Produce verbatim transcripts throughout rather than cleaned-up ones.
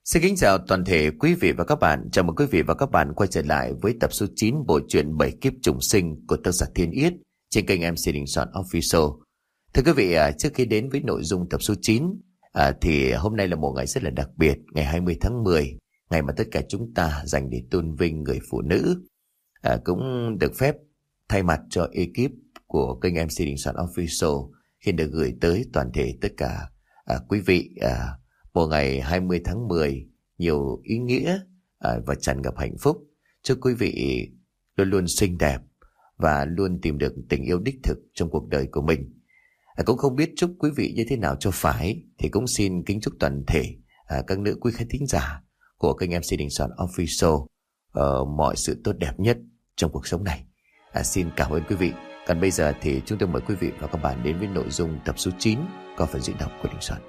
Xin kính chào toàn thể quý vị và các bạn. Chào mừng quý vị và các bạn quay trở lại với tập số chín bộ truyện Bảy Kiếp Trùng Sinh của tác giả Thiên Yết trên kênh em xê Đình Soạn Official. Thưa quý vị, trước khi đến với nội dung tập số chín à, thì hôm nay là một ngày rất là đặc biệt, ngày hai mươi tháng mười, ngày mà tất cả chúng ta dành để tôn vinh người phụ nữ. À, cũng được phép thay mặt cho ekip của kênh em xê Đình Soạn Official khi được gửi tới toàn thể tất cả à, quý vị à, một ngày hai mươi tháng mười nhiều ý nghĩa à, và tràn ngập hạnh phúc. Chúc quý vị luôn luôn xinh đẹp và luôn tìm được tình yêu đích thực trong cuộc đời của mình. À, cũng không biết chúc quý vị như thế nào cho phải, thì cũng xin kính chúc toàn thể à, các nữ quý khán thính giả của kênh em xê Đình Soạn Official uh, mọi sự tốt đẹp nhất trong cuộc sống này. À, xin cảm ơn quý vị. Còn bây giờ thì chúng tôi mời quý vị và các bạn đến với nội dung tập số chín có phần diễn đọc của Đình Soạn.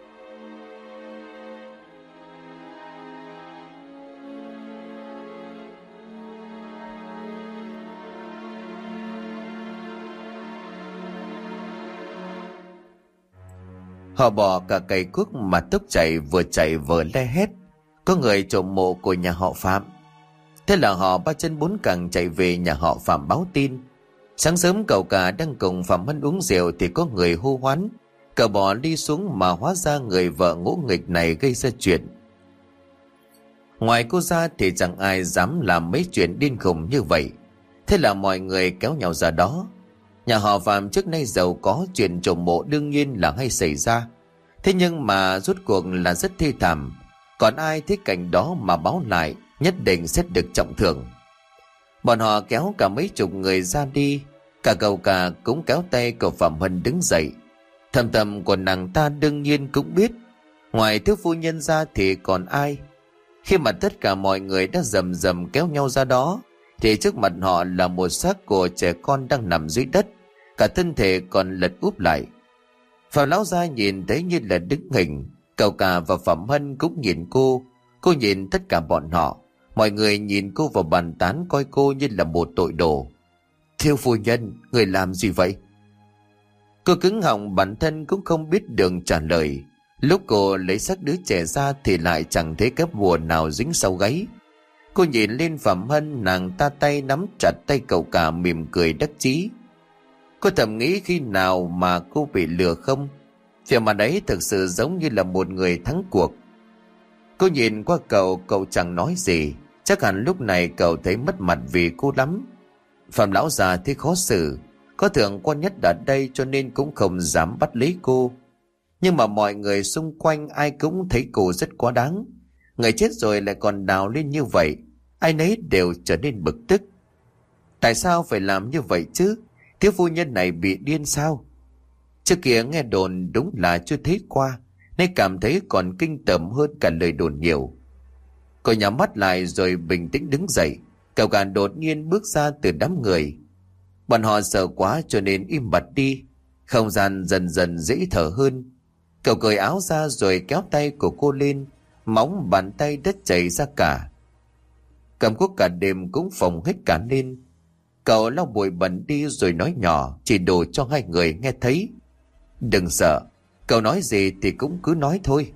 Họ bỏ cả cây cuốc mà tốc chạy, vừa chạy vừa le hét. Có người trộm mộ của nhà họ Phạm. Thế là họ ba chân bốn cẳng chạy về nhà họ Phạm báo tin. Sáng sớm cậu cả đang cùng Phạm Hân uống rượu thì có người hô hoán. Cậu bỏ đi xuống mà hóa ra người vợ ngỗ nghịch này gây ra chuyện. Ngoài cô ra thì chẳng ai dám làm mấy chuyện điên khùng như vậy. Thế là mọi người kéo nhau ra đó. Nhà họ Phạm trước nay giàu có, chuyện trộm mộ đương nhiên là hay xảy ra. Thế nhưng mà rốt cuộc là rất thê thảm. Còn ai thấy cảnh đó mà báo lại, nhất định sẽ được trọng thưởng. Bọn họ kéo cả mấy chục người ra đi. Cả cậu cả cũng kéo tay cậu Phạm Hân đứng dậy. Thầm thầm của nàng ta đương nhiên cũng biết, ngoài thiếu phu nhân ra thì còn ai. Khi mà tất cả mọi người đã rầm rầm kéo nhau ra đó, thì trước mặt họ là một xác của trẻ con đang nằm dưới đất, cả thân thể còn lật úp lại. Phạm lão gia nhìn thấy như là đứng hình. Cậu cả và Phạm Hân cũng nhìn cô. Cô nhìn tất cả bọn họ. Mọi người nhìn cô và bàn tán coi cô như là một tội đồ. Thiếu phu nhân, người làm gì vậy? Cô cứng họng, bản thân cũng không biết đường trả lời. Lúc cô lấy xác đứa trẻ ra thì lại chẳng thấy cái bùa nào dính sau gáy. Cô nhìn lên Phạm Hân, nàng ta tay nắm chặt tay cậu cả mỉm cười đắc chí. Cô thầm nghĩ khi nào mà cô bị lừa không? Phía mặt ấy thực sự giống như là một người thắng cuộc. Cô nhìn qua cậu, cậu chẳng nói gì. Chắc hẳn lúc này cậu thấy mất mặt vì cô lắm. Phạm lão già thấy khó xử. Có thượng quan nhất ở đây cho nên cũng không dám bắt lấy cô. Nhưng mà mọi người xung quanh ai cũng thấy cô rất quá đáng. Người chết rồi lại còn đào lên như vậy. Ai nấy đều trở nên bực tức. Tại sao phải làm như vậy chứ? Thiếu phu nhân này bị điên sao? Trước kia nghe đồn đúng là chưa thấy qua, nên cảm thấy còn kinh tởm hơn cả lời đồn nhiều. Cô nhắm mắt lại rồi bình tĩnh đứng dậy. Cậu cả đột nhiên bước ra từ đám người. Bọn họ sợ quá cho nên im bặt đi. Không gian dần dần dễ thở hơn. Cậu cởi áo ra rồi kéo tay của cô lên. Móng bàn tay đất chảy ra cả. Cầm cuốc cả đêm cũng phồng hết cả lên. Cậu lau bụi bẩn đi rồi nói nhỏ, chỉ đồ cho hai người nghe thấy. Đừng sợ, cậu nói gì thì cũng cứ nói thôi.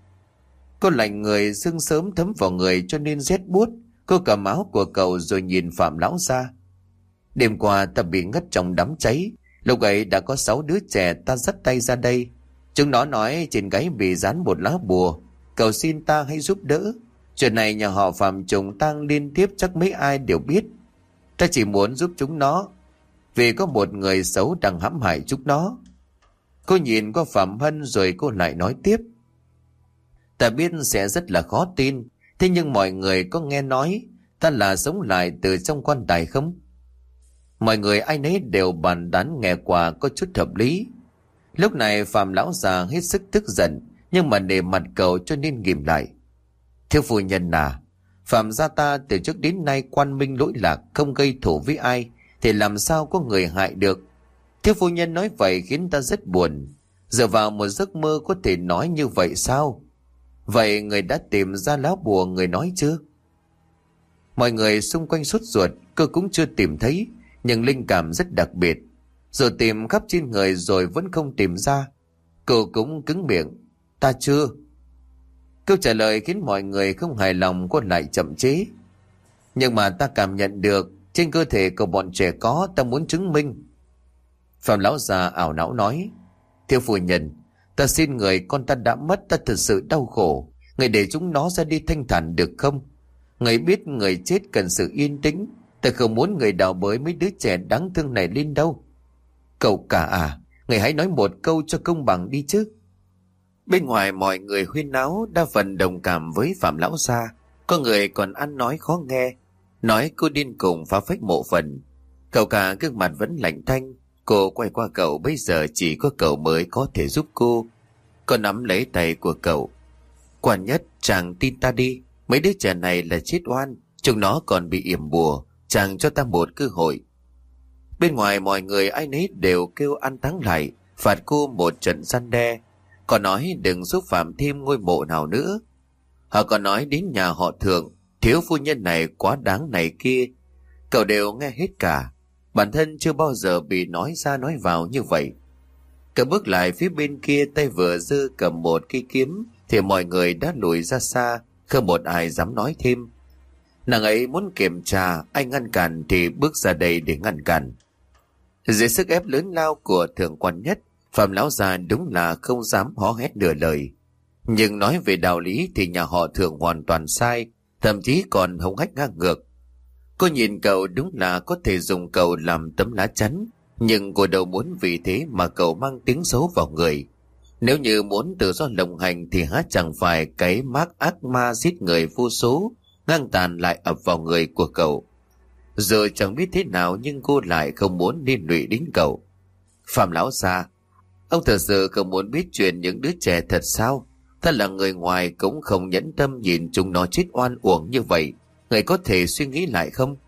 Cô lạnh người, sương sớm thấm vào người cho nên rét buốt. Cô cầm áo của cậu rồi nhìn Phạm lão ra. Đêm qua ta bị ngất trong đám cháy. Lúc ấy đã có sáu đứa trẻ ta dắt tay ra đây. Chúng nó nói trên gáy bị dán một lá bùa, cầu xin ta hãy giúp đỡ. Chuyện này nhà họ Phạm trùng tang liên tiếp chắc mấy ai đều biết. Ta chỉ muốn giúp chúng nó, vì có một người xấu đang hãm hại chúng nó. Cô nhìn qua Phạm Hân rồi cô lại nói tiếp. Ta biết sẽ rất là khó tin, thế nhưng mọi người có nghe nói ta là sống lại từ trong quan tài không? Mọi người ai nấy đều bàn tán nghe qua có chút hợp lý. Lúc này Phạm lão già hết sức tức giận, nhưng mà nể mặt cậu cho nên ghìm lại. Thiếu phu nhân à, Phạm gia ta từ trước đến nay quan minh lỗi lạc, không gây thù với ai, thì làm sao có người hại được? Thiếu phu nhân nói vậy khiến ta rất buồn. Dựa vào một giấc mơ có thể nói như vậy sao? Vậy người đã tìm ra lá bùa người nói chưa? Mọi người xung quanh sốt ruột, cô cũng chưa tìm thấy, nhưng linh cảm rất đặc biệt. Rồi tìm khắp trên người rồi vẫn không tìm ra. Cô cũng cứng miệng. Ta chưa. Câu trả lời khiến mọi người không hài lòng. Cô lại chậm chế: Nhưng mà ta cảm nhận được trên cơ thể của bọn trẻ có, ta muốn chứng minh. Phạm lão già ảo não nói: Thưa phu nhân, ta xin người, con ta đã mất, ta thật sự đau khổ. Người để chúng nó ra đi thanh thản được không? Người biết người chết cần sự yên tĩnh. Ta không muốn người đào bới mấy đứa trẻ đáng thương này lên đâu. Cậu cả à, người hãy nói một câu cho công bằng đi chứ. Bên ngoài mọi người huyên náo, đa phần đồng cảm với Phạm lão gia. Có người còn ăn nói khó nghe, nói cô điên cùng phá phách mộ phần. Cậu cả gương mặt vẫn lạnh tanh. Cô quay qua cậu: Bây giờ chỉ có cậu mới có thể giúp cô. Cô nắm lấy tay của cậu: Quan Nhất, chàng tin ta đi. Mấy đứa trẻ này là chết oan, chúng nó còn bị yểm bùa. Chàng cho ta một cơ hội. Bên ngoài mọi người ai nấy đều kêu ăn thắng lại, phạt cô một trận răn đe. Còn nói đừng xúc phạm thêm ngôi mộ nào nữa. Họ còn nói đến nhà họ Thượng, thiếu phu nhân này quá đáng này kia. Cậu đều nghe hết cả. Bản thân chưa bao giờ bị nói ra nói vào như vậy. Cậu bước lại phía bên kia, tay vừa giơ cầm một cây kiếm thì mọi người đã lùi ra xa, không một ai dám nói thêm. Nàng ấy muốn kiểm tra, ai ngăn cản thì bước ra đây để ngăn cản. Dưới sức ép lớn lao của Thượng Quan Nhất, Phạm lão già đúng là không dám hó hét nửa lời. Nhưng nói về đạo lý thì nhà họ Thượng hoàn toàn sai, thậm chí còn hống hách ngang ngược. Cô nhìn cậu đúng là có thể dùng cậu làm tấm lá chắn, nhưng cô đâu muốn vì thế mà cậu mang tiếng xấu vào người. Nếu như muốn tự do lộng hành thì há chẳng phải cái mác ác ma giết người vô số ngang tàn lại ập vào người của cậu. Giờ chẳng biết thế nào nhưng cô lại không muốn liên lụy đến cậu. Phạm lão già, ông thật sự không muốn biết chuyện những đứa trẻ thật sao? Ta là người ngoài cũng không nhẫn tâm nhìn chúng nó chết oan uổng như vậy. Người có thể suy nghĩ lại không?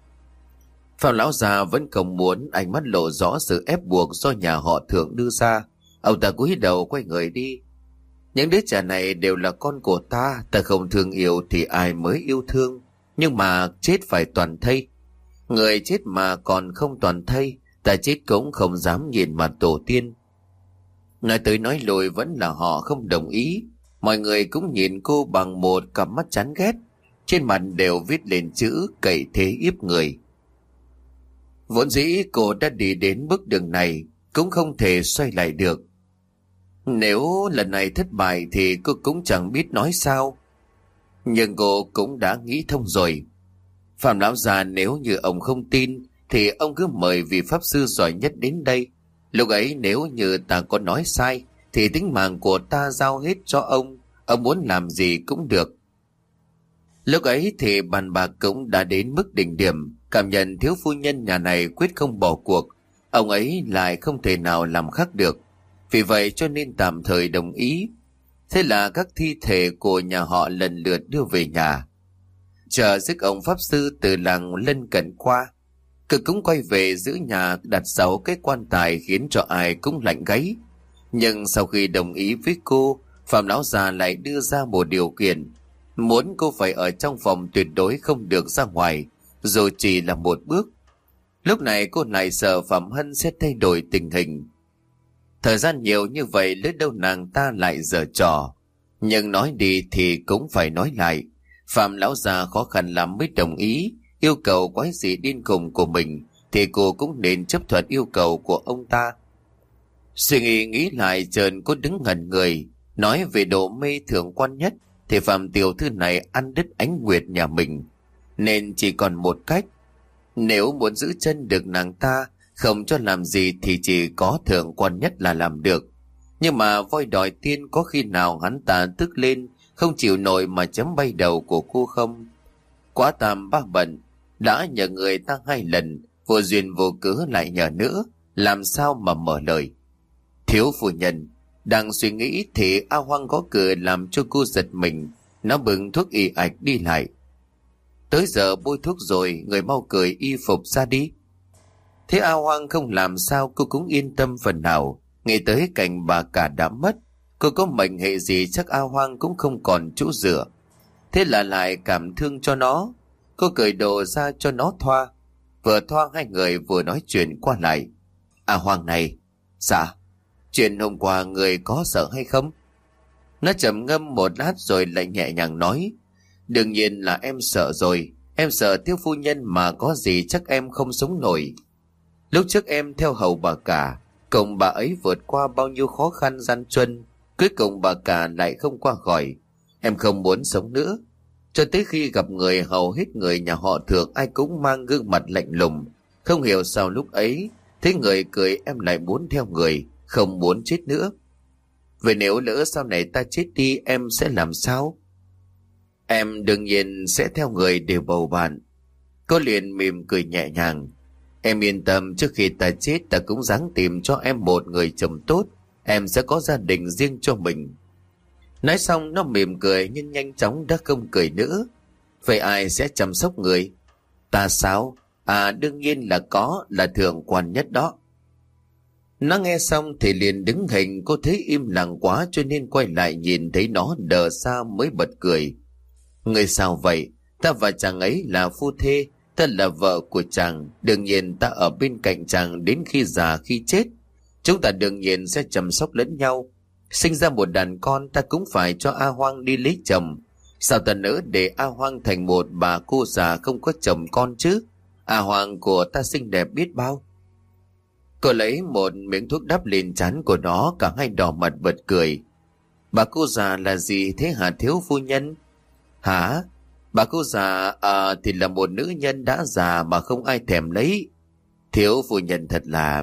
Phạm lão già vẫn không muốn, ánh mắt lộ rõ sự ép buộc do nhà họ Thượng đưa ra. Ông ta cúi đầu quay người đi. Những đứa trẻ này đều là con của ta, ta không thương yêu thì ai mới yêu thương. Nhưng mà chết phải toàn thây. Người chết mà còn không toàn thây, ta chết cũng không dám nhìn mặt tổ tiên. Nói tới nói lùi vẫn là họ không đồng ý. Mọi người cũng nhìn cô bằng một cặp mắt chán ghét. Trên mặt đều viết lên chữ cậy thế hiếp người. Vốn dĩ cô đã đi đến bước đường này, cũng không thể xoay lại được. Nếu lần này thất bại thì cô cũng chẳng biết nói sao. Nhưng cô cũng đã nghĩ thông rồi. Phạm lão già, nếu như ông không tin thì ông cứ mời vị pháp sư giỏi nhất đến đây. Lúc ấy nếu như ta có nói sai thì tính mạng của ta giao hết cho ông. Ông muốn làm gì cũng được. Lúc ấy thì bàn bạc cũng đã đến mức đỉnh điểm. Cảm nhận thiếu phu nhân nhà này quyết không bỏ cuộc, ông ấy lại không thể nào làm khác được. Vì vậy cho nên tạm thời đồng ý. Thế là các thi thể của nhà họ lần lượt đưa về nhà. Chờ giấc ông pháp sư từ làng lân cận qua, cực cũng quay về giữ nhà đặt sáu cái quan tài khiến cho ai cũng lạnh gáy. Nhưng sau khi đồng ý với cô, Phạm lão già lại đưa ra một điều kiện, muốn cô phải ở trong phòng tuyệt đối không được ra ngoài, dù chỉ là một bước. Lúc này cô lại sợ Phạm Hân sẽ thay đổi tình hình. Thời gian nhiều như vậy lỡ đâu nàng ta lại giở trò. Nhưng nói đi thì cũng phải nói lại. Phạm lão già khó khăn lắm mới đồng ý yêu cầu quái dị điên khùng của mình, thì cô cũng nên chấp thuận yêu cầu của ông ta. Suy nghĩ nghĩ lại chợt cô đứng ngẩn người. Nói về độ mê Thượng Quan Nhất thì Phạm tiểu thư này ăn đứt ánh nguyệt nhà mình, nên chỉ còn một cách. Nếu muốn giữ chân được nàng ta, không cho làm gì thì chỉ có Thượng Quan Nhất là làm được. Nhưng mà voi đòi tiên, có khi nào hắn ta tức lên không chịu nổi mà chấm bay đầu của cô không? Quá tam ba bận, đã nhờ người ta hai lần, vô duyên vô cớ lại nhờ nữa, làm sao mà mở lời. Thiếu phu nhân đang suy nghĩ thì A Hoang gõ cửa làm cho cô giật mình. Nó bưng thuốc y ạch đi lại. Tới giờ bôi thuốc rồi, người mau cởi y phục ra đi. Thế A Hoang không làm sao, cô cũng yên tâm phần nào. Nghĩ tới cảnh bà cả đã mất, cô có mệnh hệ gì chắc A Hoang cũng không còn chỗ dựa. Thế là lại cảm thương cho nó. Cô cởi đồ ra cho nó thoa. Vừa thoa hai người vừa nói chuyện qua lại. A Hoang này. Dạ. Chuyện hôm qua người có sợ hay không? Nó trầm ngâm một lát rồi lại nhẹ nhàng nói: Đương nhiên là em sợ rồi. Em sợ thiếu phu nhân mà có gì chắc em không sống nổi. Lúc trước em theo hầu bà cả, cùng bà ấy vượt qua bao nhiêu khó khăn gian truân, cuối cùng bà cả lại không qua khỏi. Em không muốn sống nữa. Cho tới khi gặp người, hầu hết người nhà họ Thượng ai cũng mang gương mặt lạnh lùng. Không hiểu sao lúc ấy thấy người cười em lại muốn theo người, không muốn chết nữa. Vậy nếu lỡ sau này ta chết đi em sẽ làm sao? Em đương nhiên sẽ theo người để bầu bạn. Cô liền mỉm cười nhẹ nhàng: Em yên tâm, trước khi ta chết ta cũng ráng tìm cho em một người chồng tốt. Em sẽ có gia đình riêng cho mình. Nói xong nó mỉm cười nhưng nhanh chóng đã không cười nữa. Vậy ai sẽ chăm sóc người? Ta sao? À đương nhiên là có, là thượng quan nhất đó. Nó nghe xong thì liền đứng hình. Cô thấy im lặng quá cho nên quay lại nhìn thấy nó đờ xa mới bật cười. Người sao vậy? Ta và chàng ấy là phu thê. Ta là vợ của chàng. Đương nhiên ta ở bên cạnh chàng đến khi già khi chết. Chúng ta đương nhiên sẽ chăm sóc lẫn nhau. Sinh ra một đàn con ta cũng phải cho A Hoang đi lấy chồng. Sao ta nỡ để A Hoang thành một bà cô già không có chồng con chứ? A Hoang của ta xinh đẹp biết bao. Cô lấy một miếng thuốc đắp lên trán của nó, cả hai đỏ mặt bật cười. Bà cô già là gì thế hả thiếu phu nhân? Hả? Bà cô già à, thì là một nữ nhân đã già mà không ai thèm lấy. Thiếu phu nhân thật là...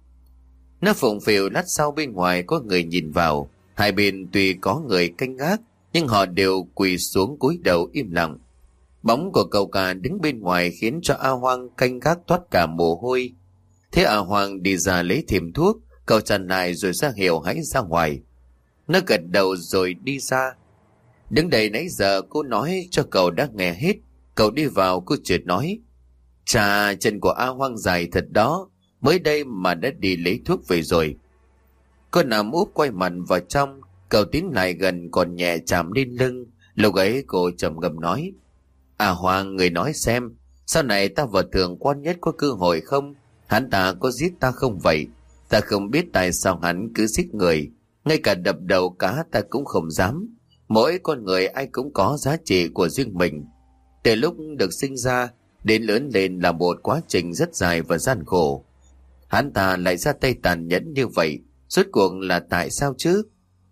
Nó phụng phịu. Lát sau bên ngoài có người nhìn vào. Hai bên tuy có người canh gác nhưng họ đều quỳ xuống cúi đầu im lặng. Bóng của cậu cả đứng bên ngoài khiến cho A Hoang canh gác toát cả mồ hôi. Thế A Hoang đi ra lấy thêm thuốc, cậu chặn lại rồi ra hiệu hãy ra ngoài. Nó gật đầu rồi đi ra. Đứng đây nãy giờ cô nói cho cậu đã nghe hết. Cậu đi vào cô chợt nói: Chà, chân của A Hoang dài thật đó, mới đây mà đã đi lấy thuốc về rồi. Cô nằm úp quay mặt vào trong. Cậu tiến lại gần còn nhẹ chạm lên lưng. Lúc ấy cô trầm ngâm nói: À Hoàng, người nói xem, sau này ta và thượng quan nhất có cơ hội không? Hắn ta có giết ta không vậy? Ta không biết tại sao hắn cứ giết người. Ngay cả đập đầu cá ta cũng không dám. Mỗi con người ai cũng có giá trị của riêng mình. Từ lúc được sinh ra đến lớn lên là một quá trình rất dài và gian khổ. Hắn ta lại ra tay tàn nhẫn như vậy, rốt cuộc là tại sao chứ?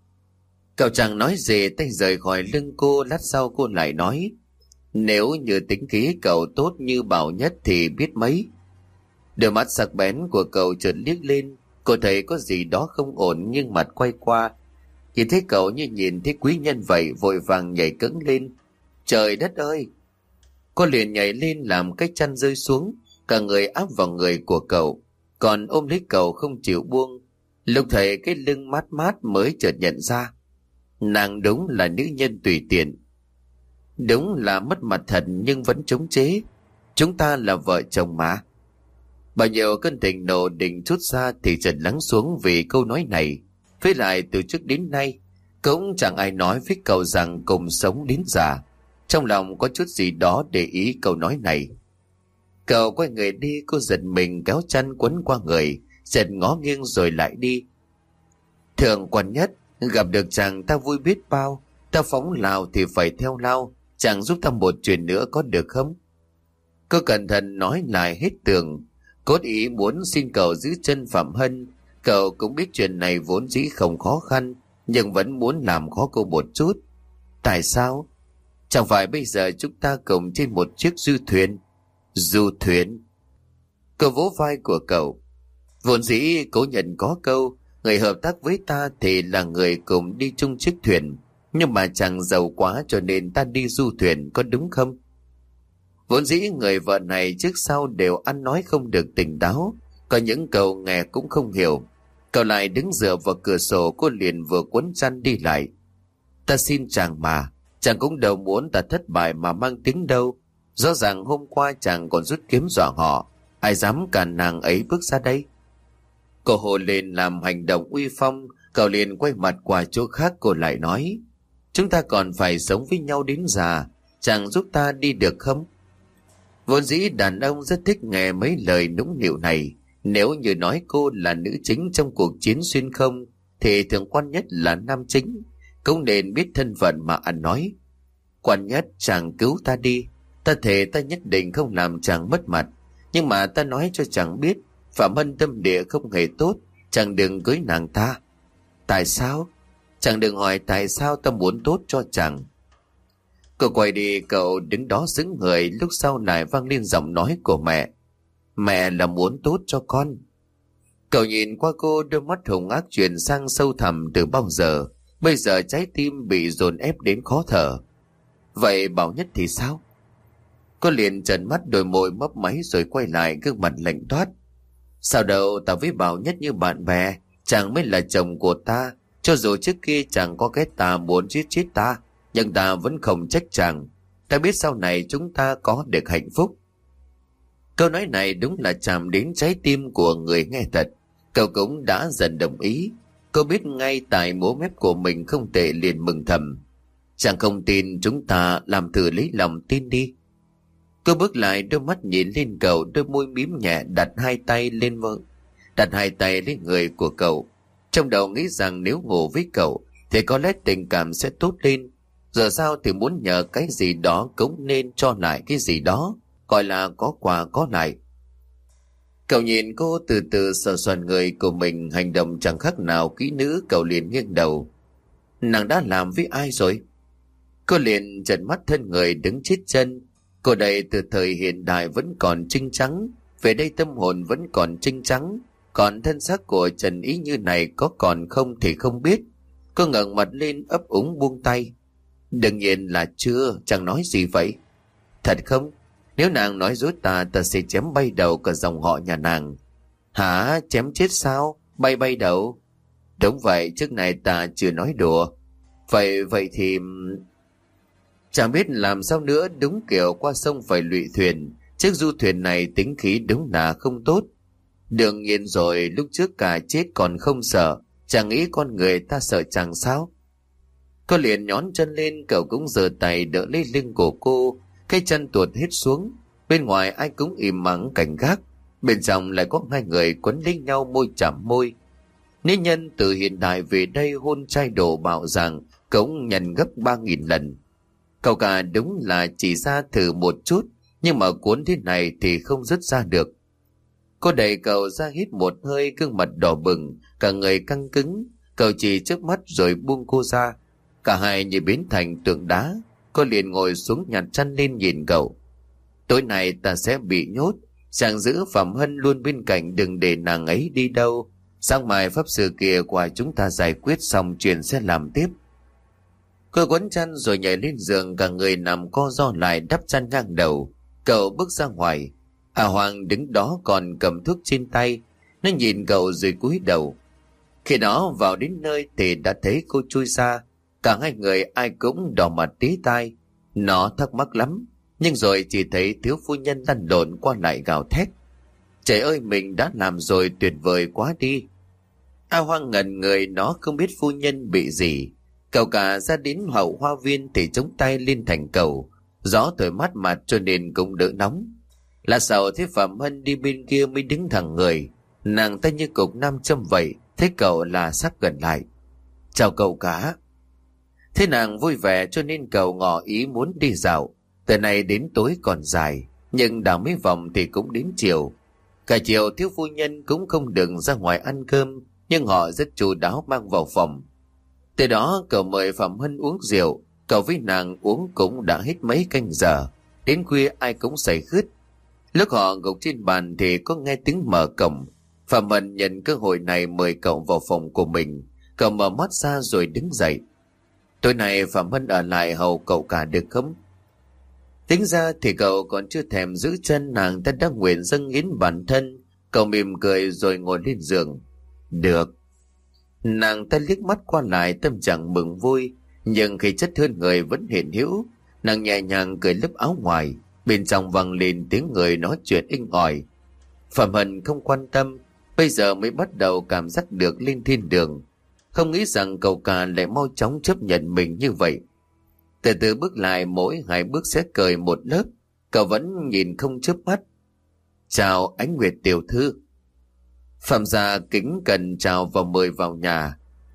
Cậu chẳng nói gì, tay rời khỏi lưng cô. Lát sau cô lại nói: Nếu như tính khí cậu tốt như Bảo Nhất thì biết mấy. Đôi mắt sắc bén của cậu chợt liếc lên. Cô thấy có gì đó không ổn nhưng mặt quay qua. Nhìn thấy cậu như nhìn thấy quý nhân vậy, vội vàng nhảy cẫng lên. Trời đất ơi! Cô liền nhảy lên làm cái chăn rơi xuống, cả người áp vào người của cậu, còn ôm lấy cậu không chịu buông. Lúc thấy cái lưng mát mát mới chợt nhận ra, nàng đúng là nữ nhân tùy tiện. Đúng là mất mặt thật nhưng vẫn chống chế. Chúng ta là vợ chồng mà. Bao nhiêu cơn thịnh nộ định trút ra thì dần lắng xuống vì câu nói này. Với lại từ trước đến nay cũng chẳng ai nói với cậu rằng cùng sống đến già. Trong lòng có chút gì đó để ý câu nói này. Cậu quay người đi, cô giật mình kéo chăn quấn qua người, giật ngó nghiêng rồi lại đi. Thượng quan Nhất, gặp được chàng ta vui biết bao. Ta phóng lao thì phải theo lao. Chàng giúp ta một chuyện nữa có được không? Cô cẩn thận nói lại hết tường, cốt ý muốn xin cậu giữ chân Phạm Hân. Cậu cũng biết chuyện này vốn dĩ không khó khăn, nhưng vẫn muốn làm khó cô một chút. Tại sao? Chẳng phải bây giờ chúng ta cùng trên một chiếc du thuyền? Du thuyền? Cô vỗ vai của cậu. Vốn dĩ cố nhận có câu, người hợp tác với ta thì là người cùng đi chung chiếc thuyền. Nhưng mà chàng giàu quá cho nên ta đi du thuyền, có đúng không? Vốn dĩ người vợ này trước sau đều ăn nói không được tỉnh táo, có những câu nghe cũng không hiểu. Cậu lại đứng dựa vào cửa sổ, cô liền vừa quấn chăn đi lại. Ta xin chàng mà, chàng cũng đâu muốn ta thất bại mà mang tiếng đâu. Rõ ràng hôm qua chàng còn rút kiếm dọa họ, ai dám cản nàng ấy bước ra đây? Cô hồ lên làm hành động uy phong. Cậu liền quay mặt qua chỗ khác. Cô lại nói: Chúng ta còn phải sống với nhau đến già, chàng giúp ta đi được không? Vốn dĩ đàn ông rất thích nghe mấy lời nũng nịu này. Nếu như nói cô là nữ chính trong cuộc chiến xuyên không thì Thượng quan Nhất là nam chính. cũng nên biết thân phận mà ăn nói. Quan Nhất, chàng cứu ta đi. Ta thề ta nhất định không làm chàng mất mặt. Nhưng mà ta nói cho chàng biết, Phạm Hân tâm địa không hề tốt, chàng đừng cưới nàng ta. Tại sao? Chàng đừng hỏi tại sao ta muốn tốt cho chàng. Cậu quay đi, cậu đứng đó sững người, lúc sau lại vang lên giọng nói của mẹ. Mẹ là muốn tốt cho con. Cậu nhìn qua cô, đôi mắt hung ác chuyển sang sâu thẳm từ bao giờ. Bây giờ trái tim bị dồn ép đến khó thở. Vậy Bảo Nhất thì sao? Cô liền trợn mắt, đôi môi mấp máy rồi quay lại, gương mặt lạnh toát. Sao đâu, ta với Bảo Nhất như bạn bè, chàng mới là chồng của ta. Cho dù trước kia chàng có ghét ta, muốn giết chết ta, nhưng ta vẫn không trách chàng. Ta biết sau này chúng ta có được hạnh phúc. Câu nói này đúng là chạm đến trái tim của người nghe thật. Cậu cũng đã dần đồng ý. Cô biết ngay tại múa mép của mình không tệ, liền mừng thầm. Chàng không tin, chúng ta làm thử lấy lòng tin đi. Cô bước lại, đôi mắt nhìn lên cậu, đôi môi mím nhẹ, đặt hai tay lên vợ, đặt hai tay lên người của cậu. Trong đầu nghĩ rằng nếu ngủ với cậu thì có lẽ tình cảm sẽ tốt lên. Giờ sao thì muốn nhờ cái gì đó cũng nên cho lại cái gì đó, gọi là có quà có lại. Cậu nhìn cô từ từ sờ soạn người của mình, hành động chẳng khác nào kỹ nữ. Cậu liền nghiêng đầu. Nàng đã làm với ai rồi? Cô liền trợn mắt, thân người đứng chết chân. Cô đây từ thời hiện đại vẫn còn trinh trắng, về đây tâm hồn vẫn còn trinh trắng, còn thân xác của Trần Ý Như này có còn không thì không biết. Cô ngẩng mặt lên, ấp úng buông tay. Đương nhiên là chưa, chẳng nói gì vậy. Thật không? Nếu nàng nói dối ta, ta sẽ chém bay đầu cả dòng họ nhà nàng. Hả? Chém chết sao? Bay bay đầu? Đúng vậy, trước này ta chưa nói đùa. Vậy vậy thì... Chẳng biết làm sao nữa, đúng kiểu qua sông phải lụy thuyền. Chiếc du thuyền này tính khí đúng là không tốt. Đương nhiên rồi, lúc trước cả chết còn không sợ, chẳng nghĩ con người ta sợ chẳng sao. Cô liền nhón chân lên, cậu cũng giơ tay đỡ lấy lưng của cô. Cái chân tuột hết xuống. Bên ngoài ai cũng im mắng cảnh gác, bên trong lại có hai người quấn lấy nhau, môi chạm môi. Nữ nhân từ hiện đại về đây hôn trai đồ bạo dàng, cũng nhận gấp ba nghìn lần. Cậu cả đúng là chỉ ra thử một chút, nhưng mà cuốn thế này thì không dứt ra được. Cô đẩy cậu ra, hít một hơi, gương mặt đỏ bừng, cả người căng cứng. Cậu chỉ trước mắt rồi buông cô ra. Cả hai như biến thành tượng đá. Cô liền ngồi xuống, nhặt chăn lên nhìn cậu. Tối nay ta sẽ bị nhốt, chàng giữ Phạm Hân luôn bên cạnh, đừng để nàng ấy đi đâu. Sáng mai pháp sư kia qua, chúng ta giải quyết xong chuyện sẽ làm tiếp. Cô quấn chăn rồi nhảy lên giường, cả người nằm co ro lại, đắp chăn ngang đầu. Cậu bước ra ngoài. À Hoàng đứng đó còn cầm thuốc trên tay. Nó nhìn cậu rồi cúi đầu. Khi nó vào đến nơi thì đã thấy cô chui ra. Cả hai người ai cũng đỏ mặt tía tai. Nó thắc mắc lắm, nhưng rồi chỉ thấy thiếu phu nhân lăn lộn qua lại gào thét. Trời ơi, mình đã làm rồi, tuyệt vời quá đi. A Hoang ngẩn người, nó không biết phu nhân bị gì. Cậu cả ra đến hậu hoa viên thì chống tay lên thành cầu. Gió thổi mát mặt cho nên cũng đỡ nóng. Là sao thấy Phạm Hân đi bên kia mới đứng thẳng người. Nàng ta như cục nam châm vậy. Thấy cậu là sắp gần lại. Chào cậu cả. Thế nàng vui vẻ cho nên cậu ngỏ ý muốn đi dạo. Từ nay đến tối còn dài, nhưng đảo mấy vòng thì cũng đến chiều. Cả chiều thiếu phu nhân cũng không được ra ngoài ăn cơm, nhưng họ rất chu đáo mang vào phòng. Từ đó cậu mời Phạm Hân uống rượu. Cậu với nàng uống cũng đã hết mấy canh giờ. Đến khuya ai cũng say khướt. Lúc họ gục trên bàn thì có nghe tiếng mở cổng. Phạm Hân nhận cơ hội này mời cậu vào phòng của mình. Cậu mở mắt ra rồi đứng dậy. Tối nay Phạm Hân ở lại hầu cậu cả được không? Tính ra thì cậu còn chưa thèm giữ chân, nàng ta đã nguyện dâng hiến bản thân. Cậu mỉm cười rồi ngồi lên giường. Được. Nàng ta liếc mắt qua lại, tâm trạng mừng vui, nhưng khi chất hơn người vẫn hiện hữu. Nàng nhẹ nhàng cởi lớp áo ngoài, bên trong vang lên tiếng người nói chuyện inh ỏi. Phạm Hân không quan tâm, bây giờ mới bắt đầu cảm giác được lên thiên đường. Không nghĩ rằng cậu cả lại mau chóng chấp nhận mình như vậy. Từ từ bước lại, mỗi hai bước sẽ cười một lớp. Cậu vẫn nhìn không chớp mắt. Chào Ánh Nguyệt tiểu thư. Phạm gia kính cẩn chào và mời vào nhà.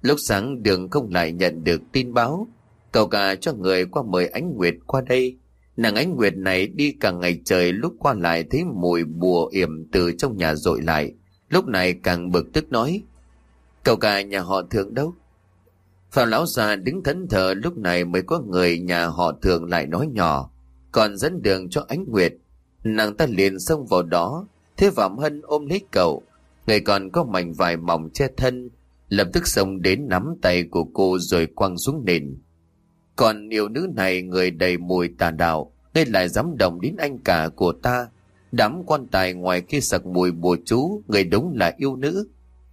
Lúc sáng Đường không lại nhận được tin báo. Cậu cả cho người qua mời Ánh Nguyệt qua đây. Nàng Ánh Nguyệt này đi cả ngày trời, lúc qua lại thấy mùi bùa yểm từ trong nhà dội lại. Lúc này càng bực tức nói: Cậu cả nhà họ Thượng đâu? Phạm lão già đứng thẫn thờ, lúc này mới có người nhà họ Thượng lại nói nhỏ: Còn dẫn đường cho Ánh Nguyệt. Nàng ta liền xông vào đó. Thế Phạm Hân ôm lấy cậu, người còn có mảnh vải mỏng che thân, lập tức xông đến nắm tay của cô rồi quăng xuống nền. Còn yêu nữ này người đầy mùi tà đạo, nên lại dám động đến anh cả của ta. Đám quan tài ngoài kia sặc mùi bùa chú, người đúng là yêu nữ.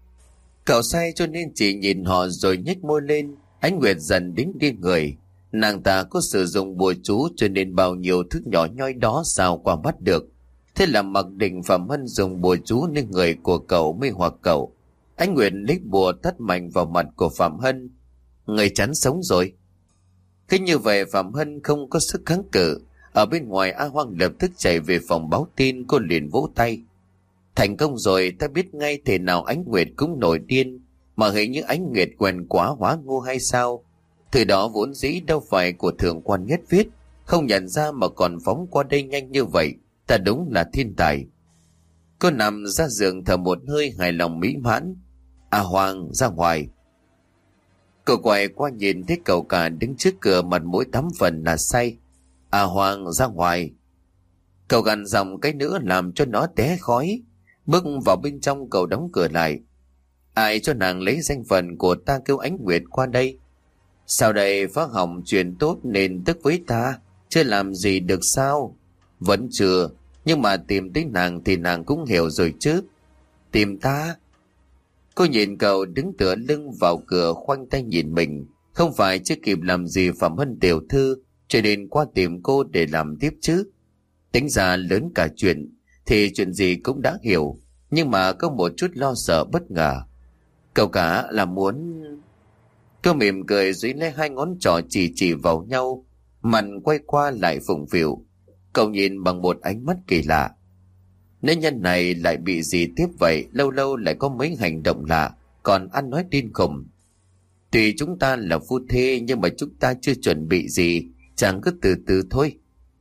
Cậu say cho nên chỉ nhìn họ rồi nhếch môi lên. Ánh Nguyệt dần đến điên người. Nàng ta có sử dụng bùa chú cho nên bao nhiêu thứ nhỏ nhoi đó sao qua mắt được. Thế là mặc định Phạm Hân dùng bùa chú nên người của cậu mê hoặc cậu. Ánh Nguyệt lấy bùa tát mạnh vào mặt của Phạm Hân. Người chán sống rồi. Khi như vậy Phạm Hân không có sức kháng cự. Ở bên ngoài A Hoang lập tức chạy về phòng báo tin. Cô liền vỗ tay: Thành công rồi, ta biết ngay thể nào Ánh Nguyệt cũng nổi điên. Mà hình như Ánh Nguyệt quen quá hóa ngu hay sao? Từ đó vốn dĩ đâu phải của Thượng quan Nhất viết, không nhận ra mà còn phóng qua đây nhanh như vậy. Ta đúng là thiên tài. Cô nằm ra giường thở một hơi hài lòng mỹ mãn. A Hoang ra ngoài. Cậu quay qua nhìn thấy cậu cả đứng trước cửa, mặt mũi tám phần là say. A Hoang ra ngoài. Cậu gằn giọng cái nữa làm cho nó té khói. Bước vào bên trong cậu đóng cửa lại. Ai cho nàng lấy danh phận của ta kêu Ánh Nguyệt qua đây? Sau đây phá hỏng chuyện tốt nên tức với ta, chưa làm gì được sao? Vẫn chưa, nhưng mà tìm tới nàng thì nàng cũng hiểu rồi chứ. Tìm ta? Cô nhìn cậu đứng tựa lưng vào cửa khoanh tay nhìn mình. Không phải chưa kịp làm gì Phạm Hân tiểu thư cho nên qua tìm cô để làm tiếp chứ. Tính ra lớn cả chuyện thì chuyện gì cũng đã hiểu, nhưng mà có một chút lo sợ bất ngờ. Cậu cả là muốn... Cô mỉm cười dưới lấy hai ngón trỏ chỉ chỉ vào nhau, mặt quay qua lại phụng phịu. Cậu nhìn bằng một ánh mắt kỳ lạ. Nữ nhân này lại bị gì tiếp vậy? Lâu lâu lại có mấy hành động lạ, còn ăn nói điên khùng. Tuy chúng ta là phu thê nhưng mà chúng ta chưa chuẩn bị gì, chẳng cứ từ từ thôi.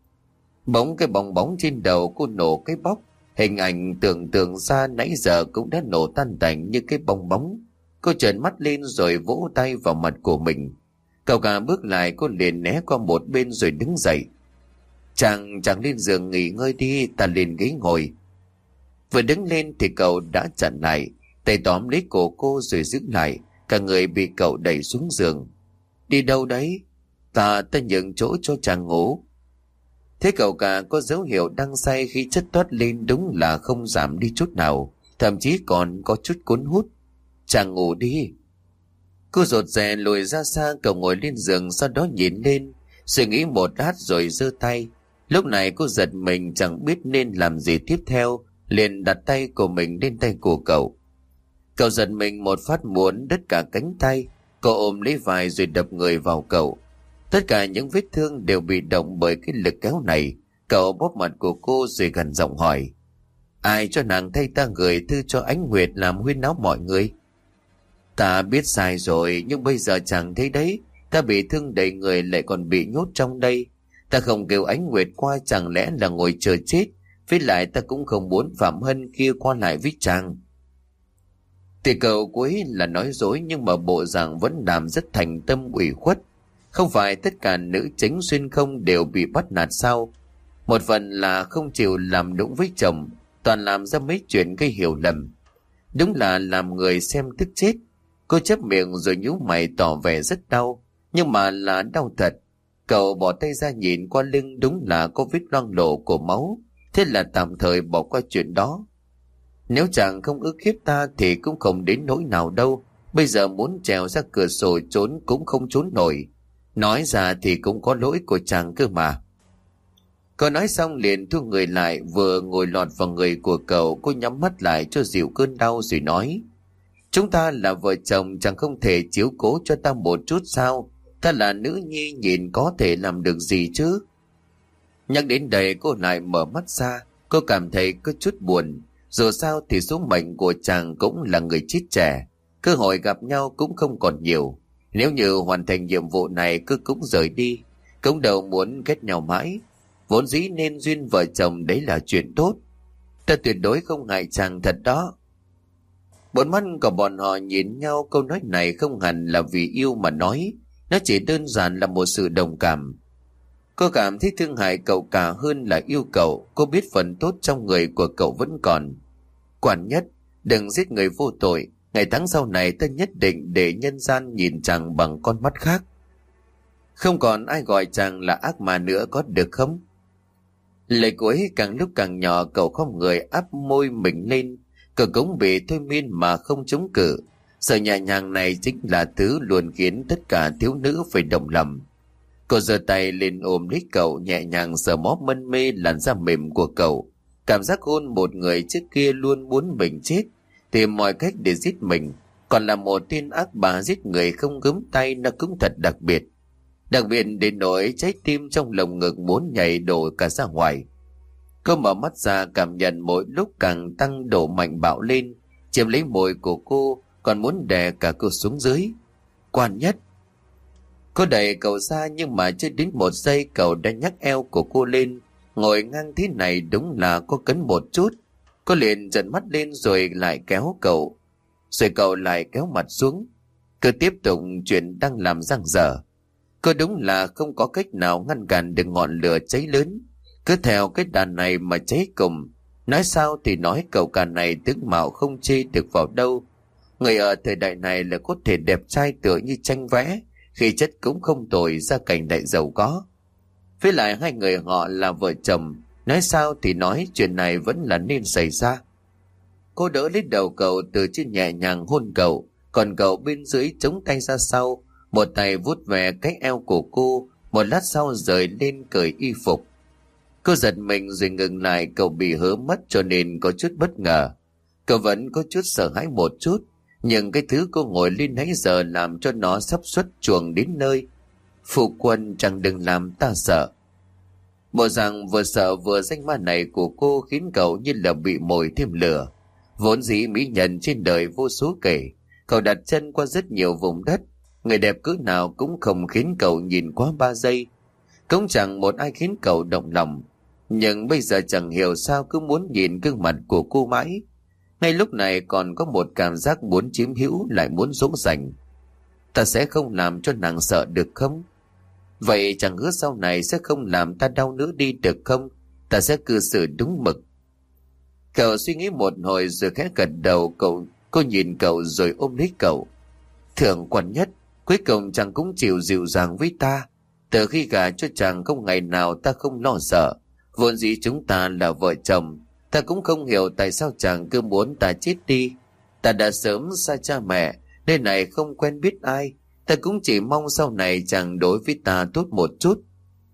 Bỗng cái bong bóng trên đầu cô nổ cái bóc. Hình ảnh tưởng tượng ra nãy giờ cũng đã nổ tan tành như cái bong bóng. Cô trợn mắt lên rồi vỗ tay vào mặt của mình. Cậu cả bước lại, cô liền né qua một bên rồi đứng dậy. Chàng chàng lên giường nghỉ ngơi đi, ta lên ghế ngồi. Vừa đứng lên thì cậu đã chặn lại, tay tóm lấy cổ cô rồi giữ lại. Cả người bị cậu đẩy xuống giường. Đi đâu đấy? Ta ta nhường chỗ cho chàng ngủ. Thế cậu cả có dấu hiệu đang say khi chất toát lên đúng là không giảm đi chút nào, thậm chí còn có chút cuốn hút. Chàng ngủ đi. Cô rụt rè lùi ra xa, cậu ngồi lên giường, sau đó nhìn lên, suy nghĩ một lát rồi giơ tay. Lúc này cô giật mình chẳng biết nên làm gì tiếp theo, liền đặt tay của mình lên tay của cậu. Cậu giật mình một phát muốn đứt cả cánh tay. Cô ôm lấy vai rồi đập người vào cậu. Tất cả những vết thương đều bị động bởi cái lực kéo này. Cậu bóp mặt của cô rồi gần giọng hỏi: Ai cho nàng thay ta gửi thư cho Ánh Nguyệt làm huyên náo mọi người? Ta biết sai rồi, nhưng bây giờ chẳng thấy đấy. Ta bị thương đầy người lại còn bị nhốt trong đây. Ta không kêu Ánh Nguyệt qua chẳng lẽ là ngồi chờ chết? Với lại ta cũng không muốn Phạm Hân kia qua lại với chàng. Thì cậu cuối là nói dối, nhưng mà bộ dạng vẫn làm rất thành tâm ủy khuất. Không phải tất cả nữ chính xuyên không đều bị bắt nạt sao? Một phần là không chịu làm đúng với chồng, toàn làm ra mấy chuyện gây hiểu lầm. Đúng là làm người xem tức chết. Cô chép miệng rồi nhíu mày tỏ vẻ rất đau, nhưng mà là đau thật. Cậu bỏ tay ra nhìn qua lưng, đúng là có vết loang lổ của máu. Thế là tạm thời bỏ qua chuyện đó. Nếu chàng không ức hiếp ta thì cũng không đến nỗi nào đâu. Bây giờ muốn trèo ra cửa sổ trốn cũng không trốn nổi. Nói ra thì cũng có lỗi của chàng cơ mà. Cô nói xong liền thu người lại, vừa ngồi lọt vào người của cậu. Cô nhắm mắt lại cho dịu cơn đau rồi nói: Chúng ta là vợ chồng, chẳng không thể chiếu cố cho ta một chút sao? Ta là nữ nhi nhìn có thể làm được gì chứ? Nhắc đến đây cô lại mở mắt ra. Cô cảm thấy có chút buồn. Dù sao thì số mệnh của chàng cũng là người chết trẻ. Cơ hội gặp nhau cũng không còn nhiều. Nếu như hoàn thành nhiệm vụ này cứ cũng rời đi, cũng đâu muốn kết nhau mãi. Vốn dĩ nên duyên vợ chồng đấy là chuyện tốt. Ta tuyệt đối không ngại chàng thật đó. Bốn mắt của bọn họ nhìn nhau, câu nói này không hẳn là vì yêu mà nói. Nó chỉ đơn giản là một sự đồng cảm. Cô cảm thấy thương hại cậu cả hơn là yêu cậu. Cô biết phần tốt trong người của cậu vẫn còn. Quan nhất, đừng giết người vô tội. Ngày tháng sau này ta nhất định để nhân gian nhìn chàng bằng con mắt khác. Không còn ai gọi chàng là ác ma nữa, có được không? Lời cuối càng lúc càng nhỏ, cậu không người áp môi mình lên. Cậu cũng bị thôi miên mà không chống cự. Sự nhẹ nhàng này chính là thứ luôn khiến tất cả thiếu nữ phải động lòng. Cô giơ tay lên ôm lấy cậu, nhẹ nhàng sờ mó mân mê làn da mềm của cậu. Cảm giác hôn một người trước kia luôn muốn mình chết, tìm mọi cách để giết mình. Còn là một tên ác bà giết người không gớm tay, nó cũng thật đặc biệt. Đặc biệt đến nỗi trái tim trong lồng ngực muốn nhảy đổ cả ra ngoài. Cô mở mắt ra, cảm nhận mỗi lúc càng tăng độ mạnh bạo lên, chiếm lấy môi của cô, còn muốn đè cả cô xuống dưới. Quan nhất, cô đẩy cậu ra, nhưng mà chưa đến một giây cậu đã nhắc eo của cô lên. Ngồi ngang thế này đúng là có cấn một chút. Cô liền giận mắt lên rồi lại kéo cậu, rồi cậu lại kéo mặt xuống. Cứ tiếp tục chuyện đang làm dang dở. Cô đúng là không có cách nào ngăn cản được ngọn lửa cháy lớn. Cứ theo cái đàn này mà cháy cùng. Nói sao thì nói, cậu cả này tướng mạo không chê được vào đâu. Người ở thời đại này là có thể đẹp trai tựa như tranh vẽ, khí chất cũng không tồi, gia cảnh đại giàu có. Với lại hai người họ là vợ chồng, nói sao thì nói chuyện này vẫn là nên xảy ra. Cô đỡ lấy đầu cậu, từ trên nhẹ nhàng hôn cậu, còn cậu bên dưới chống tay ra sau, một tay vuốt về cái eo của cô, một lát sau rời lên cởi y phục. Cô giật mình rồi ngừng lại, cậu bị hớ mất cho nên có chút bất ngờ. Cậu vẫn có chút sợ hãi một chút, nhưng cái thứ cô ngồi lên nãy giờ làm cho nó sắp xuất chuồng đến nơi. Phụ quân chẳng đừng làm ta sợ. Bộ dạng vừa sợ vừa danh ma này của cô khiến cậu như là bị mồi thêm lửa. Vốn dĩ mỹ nhân trên đời vô số kể, cậu đặt chân qua rất nhiều vùng đất, người đẹp cỡ nào cũng không khiến cậu nhìn quá ba giây. Cũng chẳng một ai khiến cậu động lòng. Nhưng bây giờ chẳng hiểu sao cứ muốn nhìn gương mặt của cô mãi. Ngay lúc này còn có một cảm giác muốn chiếm hữu, lại muốn dỗ dành. Ta sẽ không làm cho nàng sợ được không? Vậy chẳng hứa sau này sẽ không làm ta đau nữa đi được không? Ta sẽ cư xử đúng mực. Cậu suy nghĩ một hồi rồi khẽ gật đầu. Cậu cô nhìn cậu rồi ôm lấy cậu. Thượng quan nhất, cuối cùng chàng cũng chịu dịu dàng với ta. Từ khi gả cho chàng không ngày nào ta không lo sợ. Vốn dĩ chúng ta là vợ chồng. Ta cũng không hiểu tại sao chàng cứ muốn ta chết đi. Ta đã sớm xa cha mẹ, nên này không quen biết ai. Ta cũng chỉ mong sau này chàng đối với ta tốt một chút.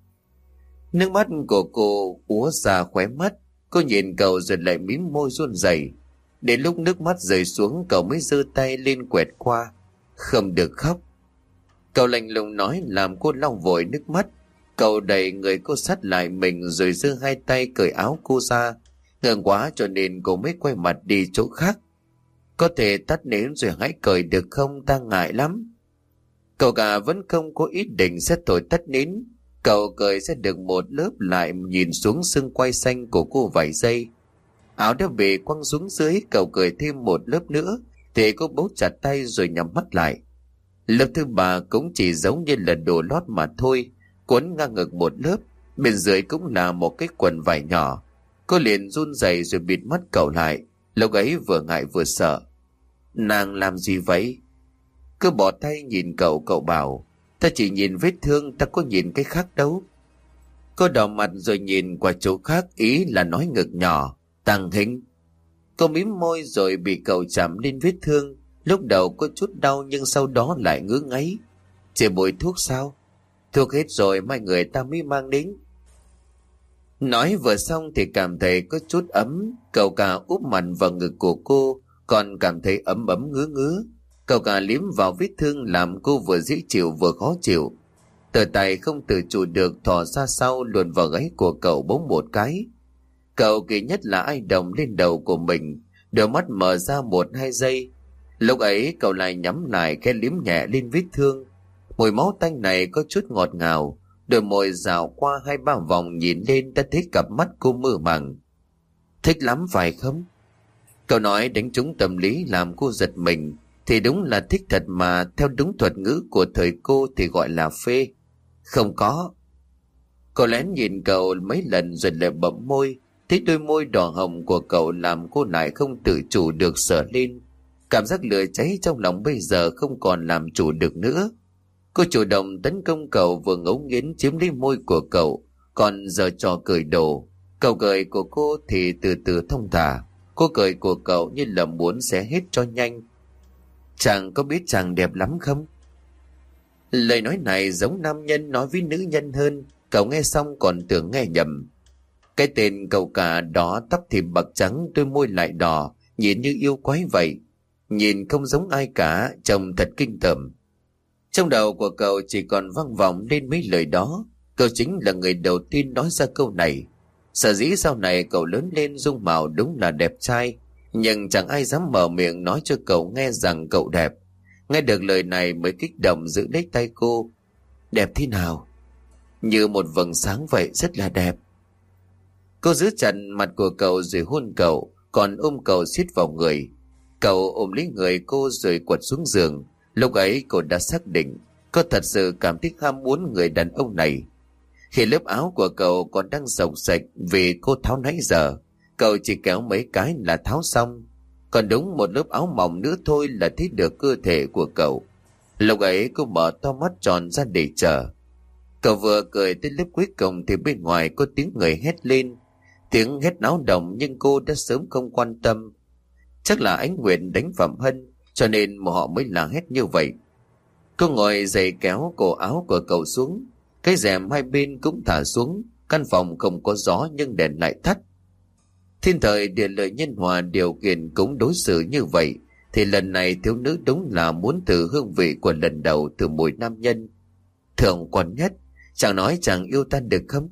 Nước mắt của cô úa ra khóe mắt. Cô nhìn cậu rồi lại mím môi run rẩy. Đến lúc nước mắt rơi xuống, cậu mới giơ tay lên quẹt qua. Không được khóc. Cậu lạnh lùng nói làm cô lau vội nước mắt. Cậu đẩy người cô sát lại mình rồi giơ hai tay cởi áo cô ra. Ngượng quá cho nên cô mới quay mặt đi chỗ khác. Có thể tắt nến rồi hãy cởi được không, ta ngại lắm. Cậu cả vẫn không có ý định sẽ thổi tắt nến. Cậu cởi sẽ được một lớp, lại nhìn xuống xương quai xanh của cô vài giây. Áo đã bị quăng xuống dưới, cậu cởi thêm một lớp nữa thì cô bấu chặt tay rồi nhắm mắt lại. Lớp thứ ba cũng chỉ giống như là đồ lót mà thôi, cuốn ngang ngực một lớp, bên dưới cũng là một cái quần vải nhỏ. Cô liền run rẩy rồi bịt mắt cậu lại, lúc ấy vừa ngại vừa sợ. Nàng làm gì vậy? Cứ bỏ tay nhìn cậu, cậu bảo, ta chỉ nhìn vết thương, ta có nhìn cái khác đâu. Cô đỏ mặt rồi nhìn qua chỗ khác, ý là nói ngực nhỏ, tăng hình. Cô mím môi rồi bị cậu chạm lên vết thương. Lúc đầu có chút đau nhưng sau đó lại ngứa ngáy. Chỉ bôi thuốc sao? Thuốc hết rồi, mai người ta mới mang đến. Nói vừa xong thì cảm thấy có chút ấm. Cậu cả úp mặt vào ngực của cô, còn cảm thấy ấm ấm ngứa ngứa. Cậu cả liếm vào vết thương làm cô vừa dễ chịu vừa khó chịu. Tờ tay không tự chủ được thò ra sau luồn vào gáy của cậu bỗng một cái. Cậu kỳ nhất là ai đồng lên đầu của mình. Đôi mắt mở ra một hai giây. Lúc ấy cậu lại nhắm lại cái liếm nhẹ lên vết thương. Mùi máu tanh này có chút ngọt ngào. Đôi môi dạo qua hai ba vòng nhìn lên đã thấy cặp mắt cô mơ màng. Thích lắm phải không? Cậu nói đánh trúng tâm lý làm cô giật mình. Thì đúng là thích thật mà theo đúng thuật ngữ của thời cô thì gọi là phê. Không có. Cô lén nhìn cậu mấy lần rồi lại bậm môi. Thấy đôi môi đỏ hồng của cậu làm cô lại không tự chủ được sờ lên. Cảm giác lửa cháy trong lòng bây giờ không còn làm chủ được nữa. Cô chủ động tấn công cậu, vừa ngấu nghiến chiếm lấy môi của cậu, còn giờ trò cười đồ. Cậu cười của cô thì từ từ thông thả. Cô cười của cậu như là muốn xé hết cho nhanh. Chàng có biết chàng đẹp lắm không? Lời nói này giống nam nhân nói với nữ nhân hơn. Cậu nghe xong còn tưởng nghe nhầm. Cái tên cậu cả đó, tóc thì bạc trắng, đôi môi lại đỏ, nhìn như yêu quái vậy. Nhìn không giống ai cả, trông thật kinh tởm. Trong đầu của cậu chỉ còn vang vọng lên mấy lời đó. Cậu chính là người đầu tiên nói ra câu này. Sở dĩ sau này cậu lớn lên dung mạo đúng là đẹp trai, nhưng chẳng ai dám mở miệng nói cho cậu nghe rằng cậu đẹp. Nghe được lời này mới kích động giữ lấy tay cô. Đẹp thế nào? Như một vầng sáng vậy, rất là đẹp. Cô giữ chặt mặt của cậu rồi hôn cậu, còn ôm cậu siết vào người. Cậu ôm lấy người cô rồi quật xuống giường. Lúc ấy cô đã xác định cô thật sự cảm thấy ham muốn người đàn ông này. Khi lớp áo của cậu còn đang rộng sạch vì cô tháo nãy giờ, cậu chỉ kéo mấy cái là tháo xong. Còn đúng một lớp áo mỏng nữa thôi là thấy được cơ thể của cậu. Lúc ấy cô mở to mắt tròn ra để chờ. Cậu vừa cười tới lớp cuối cùng thì bên ngoài có tiếng người hét lên. Tiếng hét náo động nhưng cô đã sớm không quan tâm. Chắc là Ánh Nguyệt đánh Phạm Hân cho nên mà họ mới la hét như vậy. Cô ngồi dậy kéo cổ áo của cậu xuống. Cái rèm hai bên cũng thả xuống. Căn phòng không có gió nhưng đèn lại tắt. Thiên thời địa lợi nhân hòa điều kiện cũng đối xử như vậy, thì lần này thiếu nữ đúng là muốn thử hương vị của lần đầu từ mùi nam nhân. Thượng quan Nhất, chàng nói chàng yêu ta được không?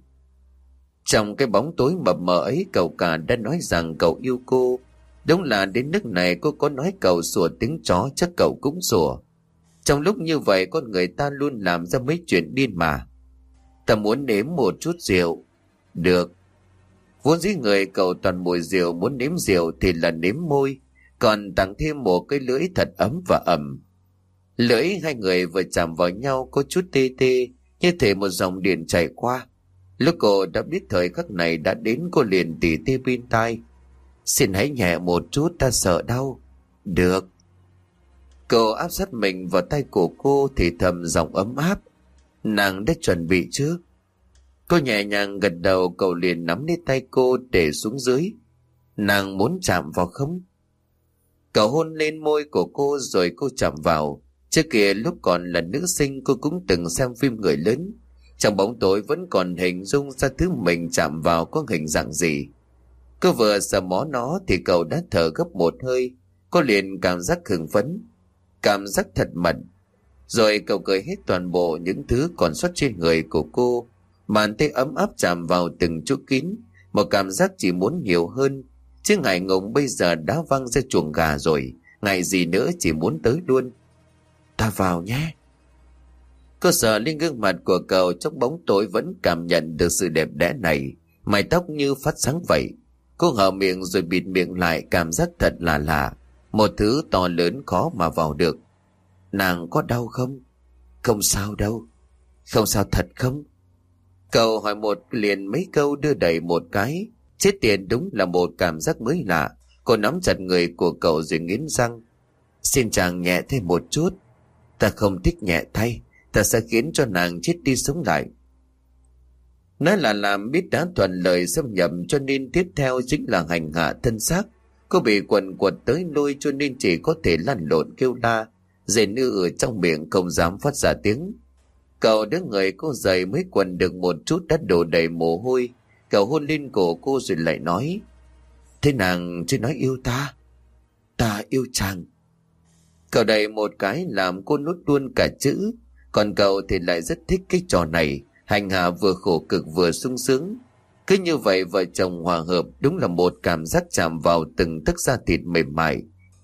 Trong cái bóng tối mập mờ ấy, cậu cả đã nói rằng cậu yêu cô. Đúng là đến nước này cô có nói cậu sủa tiếng chó chắc cậu cũng sủa. Trong lúc như vậy con người ta luôn làm ra mấy chuyện điên mà. Ta muốn nếm một chút rượu. Được. Vốn dĩ người cậu toàn mùi rượu, muốn nếm rượu thì là nếm môi, còn tặng thêm một cái lưỡi thật ấm và ẩm. Lưỡi hai người vừa chạm vào nhau có chút tê tê, như thể một dòng điện chảy qua. Lúc cô đã biết thời khắc này đã đến, cô liền tỉ tê bên tai. Xin hãy nhẹ một chút, ta sợ đau. Được. Cậu áp sát mình vào tay của cô thì thầm giọng ấm áp. Nàng đã chuẩn bị chứ? Cô nhẹ nhàng gật đầu, cậu liền nắm lấy tay cô để xuống dưới. Nàng muốn chạm vào không? Cậu hôn lên môi của cô rồi cô chạm vào. Trước kia lúc còn là nữ sinh cô cũng từng xem phim người lớn. Trong bóng tối vẫn còn hình dung ra thứ mình chạm vào có hình dạng gì. Cô vừa sờ mó nó thì cậu đã thở gấp một hơi. Cô liền cảm giác hưng phấn, cảm giác thật mặn. Rồi cậu cởi hết toàn bộ những thứ còn sót trên người của cô. Bàn tay ấm áp chạm vào từng chỗ kín. Một cảm giác chỉ muốn nhiều hơn. Chứ ngại ngùng bây giờ đã văng ra chuồng gà rồi. Ngại gì nữa, chỉ muốn tới luôn. Ta vào nhé. Cô sờ lên gương mặt của cậu, trong bóng tối vẫn cảm nhận được sự đẹp đẽ này. Mái tóc như phát sáng vậy. Cô hở miệng rồi bịt miệng lại, cảm giác thật là lạ. Một thứ to lớn khó mà vào được. Nàng có đau không? Không sao đâu. Không sao thật không? Cậu hỏi một liền mấy câu đưa đẩy một cái. Chết tiền, đúng là một cảm giác mới lạ. Cô nắm chặt người của cậu rồi nghiến răng. Xin chàng nhẹ thêm một chút. Ta không thích nhẹ thay. Ta sẽ khiến cho nàng chết đi sống lại. Nói là làm, biết đã thuận lời xâm nhập, cho nên tiếp theo chính là hành hạ thân xác. Cô bị quần quật tới lui cho nên chỉ có thể lăn lộn kêu la. Dây nữ ở trong miệng không dám phát ra tiếng. Cậu đứa người cô dậy mới quần được một chút đã đổ đầy mồ hôi. Cậu hôn lên cổ cô rồi lại nói. Thế nàng chưa nói yêu ta? Ta yêu chàng. Cậu đẩy một cái làm cô nuốt luôn cả chữ. Còn cậu thì lại rất thích cái trò này. Hành hạ vừa khổ cực vừa sung sướng. Cứ như vậy vợ chồng hòa hợp, đúng là một cảm giác chạm vào từng tấc da thịt mềm mại.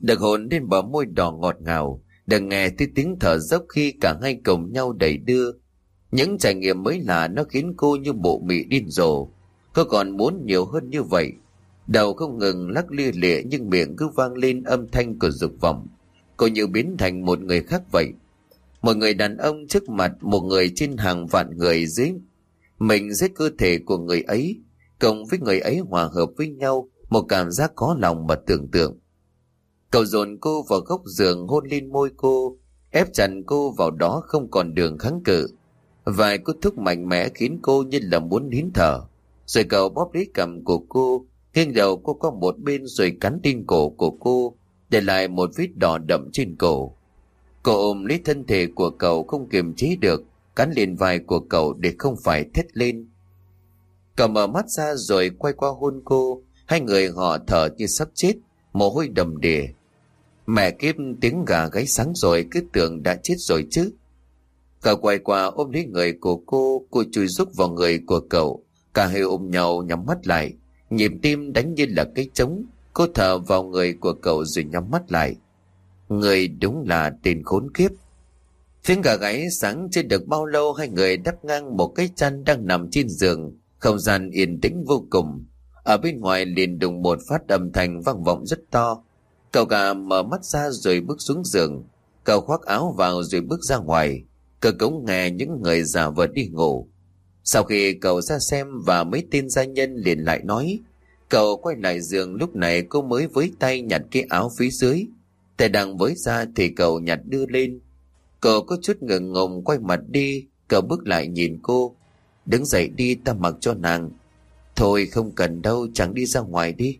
Được hôn lên bờ môi đỏ ngọt ngào, được nghe thấy tiếng thở dốc khi cả hai cùng nhau đẩy đưa. Những trải nghiệm mới lạ nó khiến cô như bộ mị điên rồ. Cô còn muốn nhiều hơn như vậy. Đầu không ngừng lắc lia lịa nhưng miệng cứ vang lên âm thanh của dục vọng. Cô như biến thành một người khác vậy. Một người đàn ông trước mặt một người trên hàng vạn người dưới mình, dưới cơ thể của người ấy, cộng với người ấy hòa hợp với nhau, một cảm giác có lòng mà tưởng tượng. Cậu dồn cô vào góc giường, hôn lên môi cô, ép chặt cô vào đó không còn đường kháng cự. Vài cú thúc mạnh mẽ khiến cô như là muốn nín thở. Rồi cậu bóp lấy cằm của cô, nghiêng đầu cô qua một bên rồi cắn tin cổ của cô, để lại một vết đỏ đậm trên cổ. Cô ôm lấy thân thể của cậu không kiềm chế được, cắn lên vai của cậu để không phải thét lên. Cậu mở mắt ra rồi quay qua hôn cô. Hai người họ thở như sắp chết, mồ hôi đầm đìa. Mẹ kiếp, tiếng gà gáy sáng rồi, cứ tưởng đã chết rồi chứ. Cậu quay qua ôm lấy người của cô, cô chui rúc vào người của cậu. Cả hai ôm nhau nhắm mắt lại, nhịp tim đánh như là cái trống. Cô thở vào người của cậu rồi nhắm mắt lại. Người đúng là tên khốn kiếp. Tiếng gà gáy sáng chưa được bao lâu, hai người đắp ngang một cái chăn đang nằm trên giường. Không gian yên tĩnh vô cùng. Ở bên ngoài liền đùng một phát âm thanh vang vọng rất to. Cậu gà mở mắt ra rồi bước xuống giường. Cậu khoác áo vào rồi bước ra ngoài. Cậu cũng nghe những người giả vờ đi ngủ. Sau khi cậu ra xem và mấy tên gia nhân liền lại nói, cậu quay lại giường. Lúc này cô mới với tay nhặt cái áo phía dưới. Tay đang với ra thì cậu nhặt đưa lên. Cậu có chút ngượng ngùng quay mặt đi. Cậu bước lại nhìn cô. Đứng dậy đi, ta mặc cho nàng. Thôi không cần đâu, chẳng đi ra ngoài đi.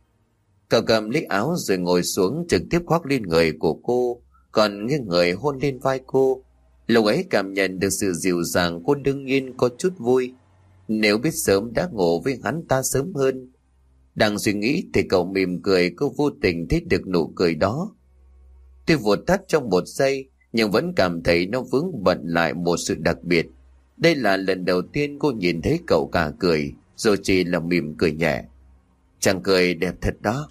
Cậu cầm lấy áo rồi ngồi xuống, trực tiếp khoác lên người của cô, còn nghiêng người hôn lên vai cô. Lúc ấy cảm nhận được sự dịu dàng, cô đương nhiên có chút vui. Nếu biết sớm đã ngủ với hắn ta sớm hơn. Đang suy nghĩ thì cậu mỉm cười, cô vô tình thấy được nụ cười đó. Tuy vụt tắt trong một giây, nhưng vẫn cảm thấy nó vướng bận lại một sự đặc biệt. Đây là lần đầu tiên cô nhìn thấy cậu cả cười, rồi chỉ là mỉm cười nhẹ. Chàng cười đẹp thật đó.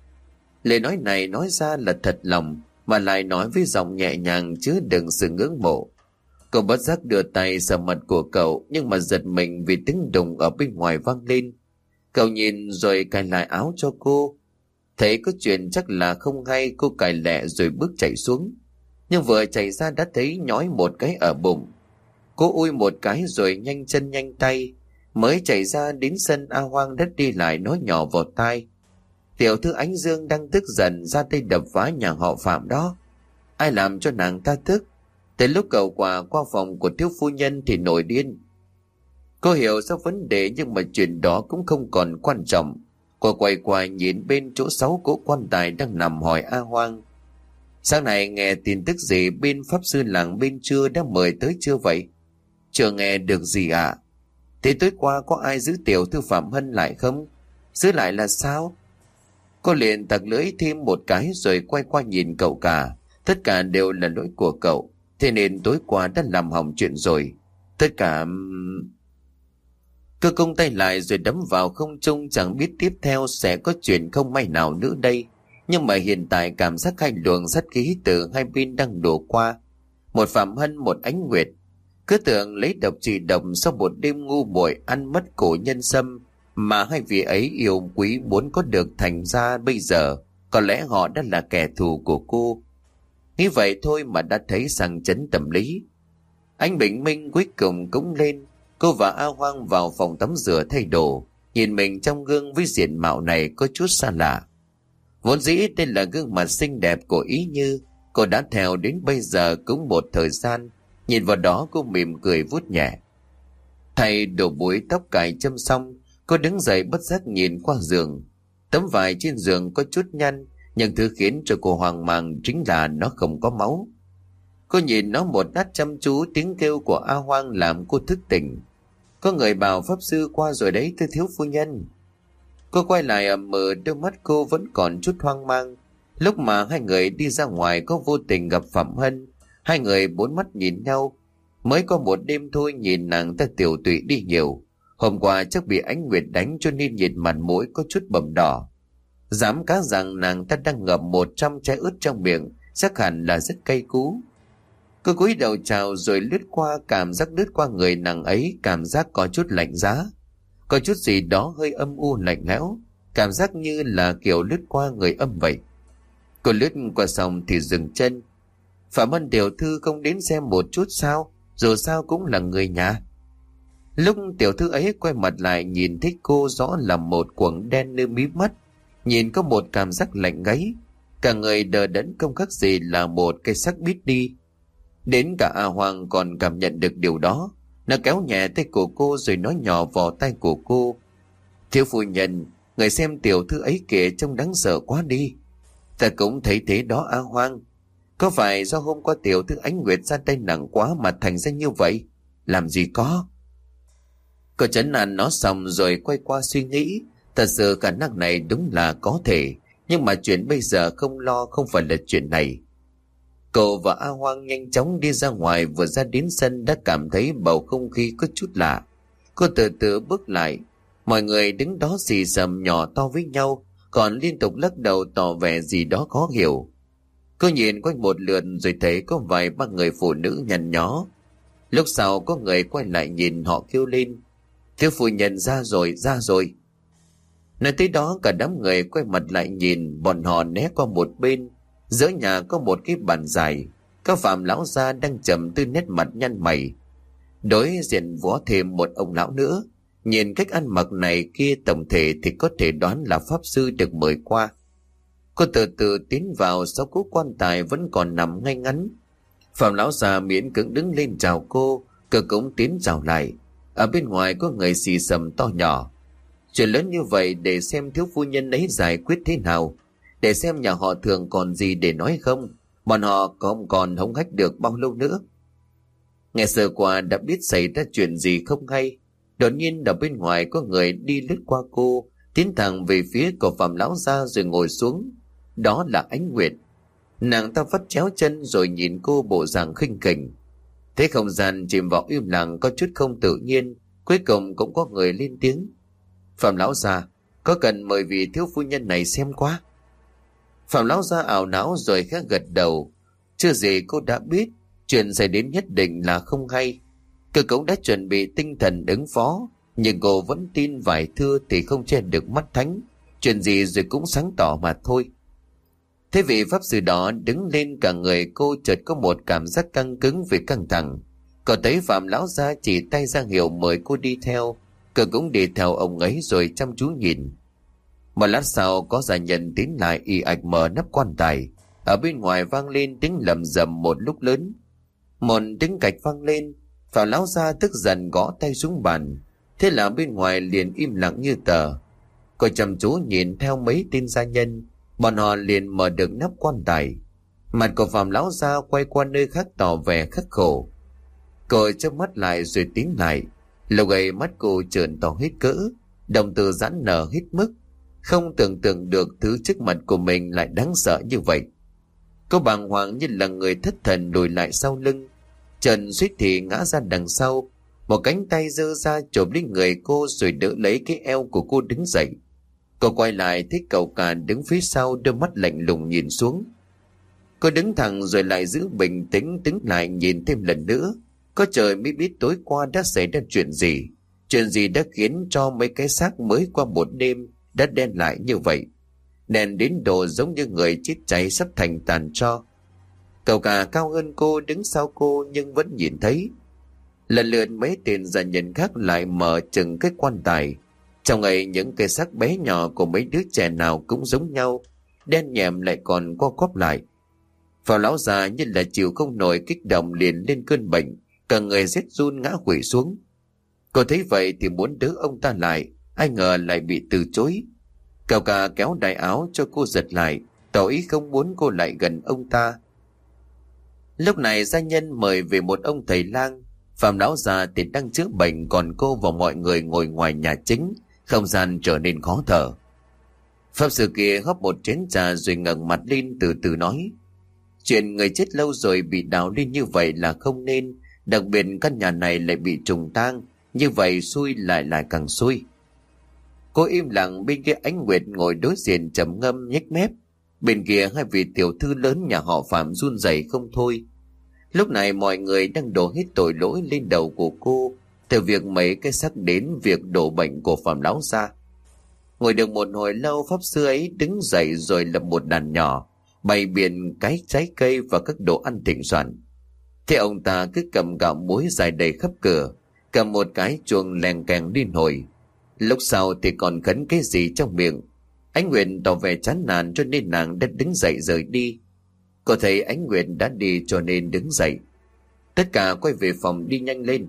Lời nói này nói ra là thật lòng, mà lại nói với giọng nhẹ nhàng chứa đựng sự ngưỡng mộ. Cô bất giác đưa tay sờ mặt của cậu, nhưng mà giật mình vì tiếng đùng ở bên ngoài vang lên. Cậu nhìn rồi cài lại áo cho cô. Thấy có chuyện chắc là không hay, cô cài lẹ rồi bước chạy xuống. Nhưng vừa chạy ra đã thấy nhói một cái ở bụng. Cô ui một cái rồi nhanh chân nhanh tay. Mới chạy ra đến sân, A Hoang đất đi lại nói nhỏ vào tai. Tiểu thư Ánh Dương đang tức giận ra tay đập phá nhà họ Phạm đó. Ai làm cho nàng ta tức? Tới lúc cậu quà qua phòng của thiếu phu nhân thì nổi điên. Cô hiểu ra vấn đề nhưng mà chuyện đó cũng không còn quan trọng. Cô quay qua nhìn bên chỗ sáu cỗ quan tài đang nằm hỏi A Hoang. Sáng nay nghe tin tức gì bên pháp sư làng bên chưa đã mời tới chưa vậy? Chưa nghe được gì ạ? À? Thế tối qua có ai giữ tiểu thư Phạm Hân lại không? Giữ lại là sao? Cô liền tặc lưỡi thêm một cái rồi quay qua nhìn cậu cả. Tất cả đều là lỗi của cậu. Thế nên tối qua đã làm hỏng chuyện rồi. Tất cả... Cơ công tay lại rồi đấm vào không trung, chẳng biết tiếp theo sẽ có chuyện không may nào nữa đây. Nhưng mà hiện tại cảm giác hai luồng sát khí từ hai bên đang đổ qua. Một Phạm Hân, một Ánh Nguyệt. Cứ tưởng lấy độc trị độc sau một đêm ngu muội ăn mất cổ nhân sâm mà hai vị ấy yêu quý muốn có được, thành ra bây giờ có lẽ họ đã là kẻ thù của cô. Nghĩ vậy thôi mà đã thấy sang chấn tâm lý. Anh Bình Minh cuối cùng cũng lên. Cô và A Hoang vào phòng tắm rửa thay đồ. Nhìn mình trong gương với diện mạo này có chút xa lạ. Vốn dĩ đây là gương mặt xinh đẹp của Ý Như. Cô đã theo đến bây giờ cũng một thời gian. Nhìn vào đó cô mỉm cười vuốt nhẹ. Thay đồ búi tóc cài châm xong, cô đứng dậy bất giác nhìn qua giường. Tấm vải trên giường có chút nhăn, nhưng thứ khiến cho cô hoang mang chính là nó không có máu. Cô nhìn nó một lát chăm chú, tiếng kêu của A Hoang làm cô thức tỉnh. Có người bảo pháp sư qua rồi đấy thưa thiếu phu nhân. Cô quay lại ầm mờ, đôi mắt cô vẫn còn chút hoang mang. Lúc mà hai người đi ra ngoài có vô tình gặp Phạm Hân. Hai người bốn mắt nhìn nhau. Mới có một đêm thôi nhìn nàng ta tiểu tụy đi nhiều. Hôm qua chắc bị Ánh Nguyệt đánh cho nên nhìn mặt mũi có chút bầm đỏ. Dám cá rằng nàng ta đang ngậm một trăm trái ớt trong miệng, chắc hẳn là rất cay cú. Cô cúi đầu chào rồi lướt qua, cảm giác lướt qua người nàng ấy, cảm giác có chút lạnh giá, có chút gì đó hơi âm u lạnh lẽo, cảm giác như là kiểu lướt qua người âm vậy. Cô lướt qua xong thì dừng chân. Phạm Ân tiểu thư không đến xem một chút sao? Dù sao cũng là người nhà. Lúc tiểu thư ấy quay mặt lại nhìn thấy cô, rõ là một quầng đen nơi mí mắt, nhìn có một cảm giác lạnh gáy, cả người đờ đẫn không khác gì là một cây xác bít đi. Đến cả A Hoàng còn cảm nhận được điều đó. Nó kéo nhẹ tay của cô rồi nói nhỏ vào tay của cô: Thiếu phu nhân, người xem tiểu thư ấy kìa, trông đáng sợ quá đi. Ta cũng thấy thế đó A Hoàng. Có phải do hôm qua tiểu thư Ánh Nguyệt ra tay nặng quá mà thành ra như vậy? Làm gì có. Cô trấn an nó xong rồi quay qua suy nghĩ. Thật sự khả năng này đúng là có thể, nhưng mà chuyện bây giờ không lo không phải là chuyện này. Cậu và A Hoang nhanh chóng đi ra ngoài, vừa ra đến sân đã cảm thấy bầu không khí có chút lạ. Cô từ từ bước lại, mọi người đứng đó xì xầm nhỏ to với nhau, còn liên tục lắc đầu tỏ vẻ gì đó khó hiểu. Cô nhìn quanh một lượt rồi thấy có vài ba người phụ nữ nhăn nhó. Lúc sau có người quay lại nhìn họ kêu lên: Thiếu phu nhân ra rồi, ra rồi. Nói tới đó cả đám người quay mặt lại nhìn, bọn họ né qua một bên. Giữa nhà có một cái bàn dài, các Phạm lão gia đang trầm tư nét mặt nhăn mày. Đối diện võ thêm một ông lão nữa, nhìn cách ăn mặc này kia tổng thể thì có thể đoán là pháp sư được mời qua. Cô từ từ tiến vào, sau cú quan tài vẫn còn nằm ngay ngắn. Phạm lão già miễn cưỡng đứng lên chào cô, cô cũng tiến chào lại. Ở bên ngoài có người xì xầm to nhỏ: Chuyện lớn như vậy để xem thiếu phu nhân ấy giải quyết thế nào, để xem nhà họ Thường còn gì để nói không, bọn họ không còn hống hách được bao lâu nữa. Nghe sơ qua đã biết xảy ra chuyện gì không hay. Đột nhiên ở bên ngoài có người đi lướt qua cô, tiến thẳng về phía của Phạm lão gia rồi ngồi xuống. Đó là Ánh Nguyệt. Nàng ta vắt chéo chân rồi nhìn cô bộ dạng khinh khỉnh. Thế không gian chìm vào im lặng có chút không tự nhiên, cuối cùng cũng có người lên tiếng: Phạm lão gia, có cần mời vị thiếu phu nhân này xem qua? Phạm lão gia ảo não rồi khẽ gật đầu. Chưa gì cô đã biết chuyện xảy đến nhất định là không hay. Cô cũng đã chuẩn bị tinh thần ứng phó, nhưng cô vẫn tin vài thưa thì không che được mắt thánh, chuyện gì rồi cũng sáng tỏ mà thôi. Thế vị pháp sư đó đứng lên, cả người cô chợt có một cảm giác căng cứng vì căng thẳng. Cô thấy Phạm lão gia chỉ tay ra hiệu mời cô đi theo, cô cũng đi theo ông ấy rồi chăm chú nhìn. Một lát sau có gia nhân tiến lại y ạch mở nắp quan tài. Ở bên ngoài vang lên tiếng lầm rầm một lúc lớn. Một tiếng cạch vang lên, Phạm lão gia tức giận gõ tay xuống bàn. Thế là bên ngoài liền im lặng như tờ. Cô chăm chú nhìn theo mấy tên gia nhân, bọn họ liền mở được nắp quan tài. Mặt của Phạm lão gia quay qua nơi khác tỏ vẻ khắc khổ. Cô chớp mắt lại rồi tiến lại. Lúc ấy mắt cô trợn to hết cỡ, đồng tử giãn nở hết mức. Không tưởng tượng được thứ trước mặt của mình lại đáng sợ như vậy. Cô bàng hoàng như là người thất thần lùi lại sau lưng. Trần suýt thì ngã ra đằng sau. Một cánh tay giơ ra chộp lấy người cô rồi đỡ lấy cái eo của cô đứng dậy. Cô quay lại thấy cậu cả đứng phía sau, đôi mắt lạnh lùng nhìn xuống. Cô đứng thẳng rồi lại giữ bình tĩnh, đứng lại nhìn thêm lần nữa. Có trời mới biết tối qua đã xảy ra chuyện gì. Chuyện gì đã khiến cho mấy cái xác mới qua một đêm đã đen lại như vậy, đèn đến độ giống như người chết cháy sắp thành tàn tro. Cậu cả cao hơn cô đứng sau cô nhưng vẫn nhìn thấy. Lần lượt mấy tên gia nhân khác lại mở chừng cái quan tài. Trong ấy những cái xác bé nhỏ của mấy đứa trẻ nào cũng giống nhau, đen nhẹm lại còn co quắp lại. Phạm lão già như là chịu không nổi kích động liền lên cơn bệnh, cả người rét run ngã quỵ xuống. Cô thấy vậy thì muốn đỡ ông ta lại, ai ngờ lại bị từ chối. Cậu cả kéo đại áo cho cô giật lại, tỏ ý không muốn cô lại gần ông ta. Lúc này gia nhân mời về một ông thầy lang. Phạm lão già thì đang chữa bệnh, còn cô và mọi người ngồi ngoài nhà chính, không gian trở nên khó thở. Pháp sư kia hấp một chén trà rồi ngẩng mặt lên từ từ nói: Chuyện người chết lâu rồi bị đào lên như vậy là không nên, đặc biệt căn nhà này lại bị trùng tang, như vậy xui lại lại càng xui. Cô im lặng, bên kia Ánh Nguyệt ngồi đối diện trầm ngâm nhếch mép. Bên kia hai vị tiểu thư lớn nhà họ Phạm run rẩy không thôi. Lúc này mọi người đang đổ hết tội lỗi lên đầu của cô, từ việc mấy cái xác đến việc đổ bệnh của Phạm lão gia. Ngồi được một hồi lâu, pháp sư ấy đứng dậy rồi lập một đàn nhỏ, bày biện cái trái cây và các đồ ăn thịnh soạn. Thế ông ta cứ cầm gạo muối dài đầy khắp cửa, cầm một cái chuông leng keng đi nổi. Lúc sau thì còn khấn cái gì trong miệng. Ánh Nguyệt tỏ vẻ chán nản cho nên nàng đã đứng dậy rời đi. Cô thấy Ánh Nguyệt đã đi cho nên đứng dậy. Tất cả quay về phòng đi nhanh lên.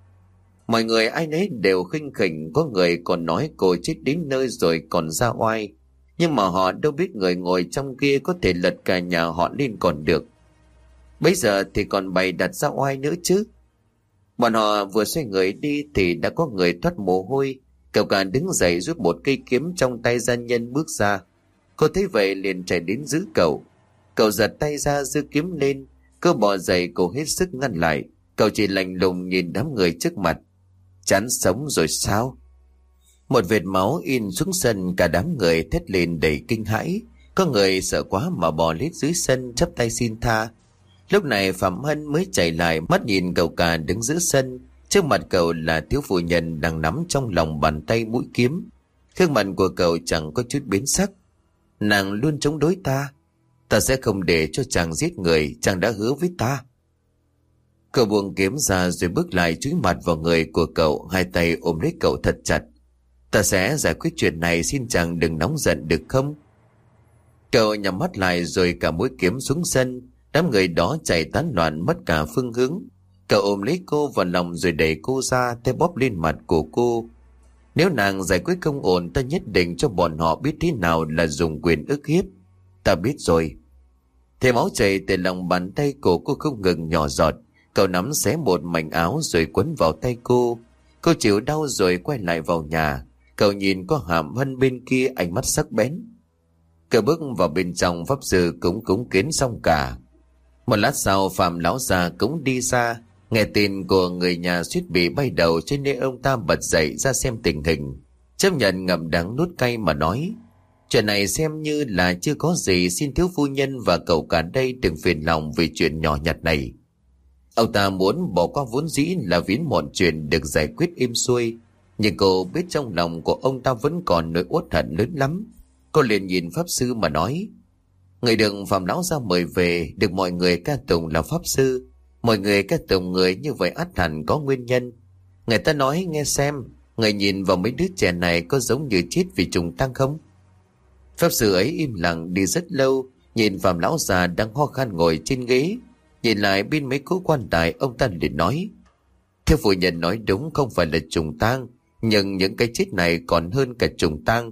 Mọi người ai nấy đều khinh khỉnh, có người còn nói cô chết đến nơi rồi còn ra oai. Nhưng mà họ đâu biết người ngồi trong kia có thể lật cả nhà họ lên còn được. Bây giờ thì còn bày đặt ra oai nữa chứ. Bọn họ vừa xoay người đi thì đã có người thoát mồ hôi. Cậu cả đứng dậy rút một cây kiếm trong tay gian nhân bước ra. Cô thấy vậy liền chạy đến giữ cậu. Cậu giật tay ra giơ kiếm lên. Cô bỏ dậy, cô hết sức ngăn lại. Cậu chỉ lạnh lùng nhìn đám người trước mặt. Chán sống rồi sao? Một vệt máu in xuống sân, cả đám người thét lên đầy kinh hãi. Có người sợ quá mà bò lết dưới sân chắp tay xin tha. Lúc này Phạm Hân mới chạy lại, mắt nhìn cậu cả đứng giữa sân. Trước mặt cậu là thiếu phu nhân đang nắm trong lòng bàn tay mũi kiếm. Gương mặt của cậu chẳng có chút biến sắc. Nàng luôn chống đối ta. Ta sẽ không để cho chàng giết người, chàng đã hứa với ta. Cậu buông kiếm ra rồi bước lại chúi mặt vào người của cậu, hai tay ôm lấy cậu thật chặt. Ta sẽ giải quyết chuyện này, xin chàng đừng nóng giận được không? Cậu nhắm mắt lại rồi cả mũi kiếm xuống sân. Đám người đó chạy tán loạn mất cả phương hướng. Cậu ôm lấy cô vào lòng rồi đẩy cô ra, tay bóp lên mặt của cô. Nếu nàng giải quyết không ổn, ta nhất định cho bọn họ biết thế nào là dùng quyền ức hiếp. Ta biết rồi. Thế máu chảy từ lòng bàn tay của cô không ngừng nhỏ giọt. Cậu nắm xé một mảnh áo rồi quấn vào tay cô. Cô chịu đau rồi quay lại vào nhà. Cậu nhìn có Hàm Hân bên kia, ánh mắt sắc bén. Cậu bước vào bên trong, pháp sư cũng cúng kiến xong cả. Một lát sau Phạm lão già cũng đi ra. Nghe tin của người nhà suýt bị bay đầu, cho nên ông ta bật dậy ra xem tình hình. Chấp nhận ngậm đắng nuốt cay mà nói: chuyện này xem như là chưa có gì, xin thiếu phu nhân và cậu cả đây đừng phiền lòng vì chuyện nhỏ nhặt này. Ông ta muốn bỏ qua vốn dĩ là viễn mọi chuyện được giải quyết êm xuôi, nhưng cô biết trong lòng của ông ta vẫn còn nỗi uất hận lớn lắm. Cô liền nhìn pháp sư mà nói: người được Phạm lão ra mời về, được mọi người ca tụng là pháp sư. Mọi người ca tụng người như vậy ắt hẳn có nguyên nhân. Người ta nói nghe xem, người nhìn vào mấy đứa trẻ này có giống như chết vì trùng tăng không? Pháp sư ấy im lặng đi rất lâu, nhìn Phạm lão già đang ho khan ngồi trên ghế. Nhìn lại bên mấy cố quan tài, ông ta liền nói: theo phu nhân nói đúng, không phải là trùng tang, nhưng những cái chết này còn hơn cả trùng tang.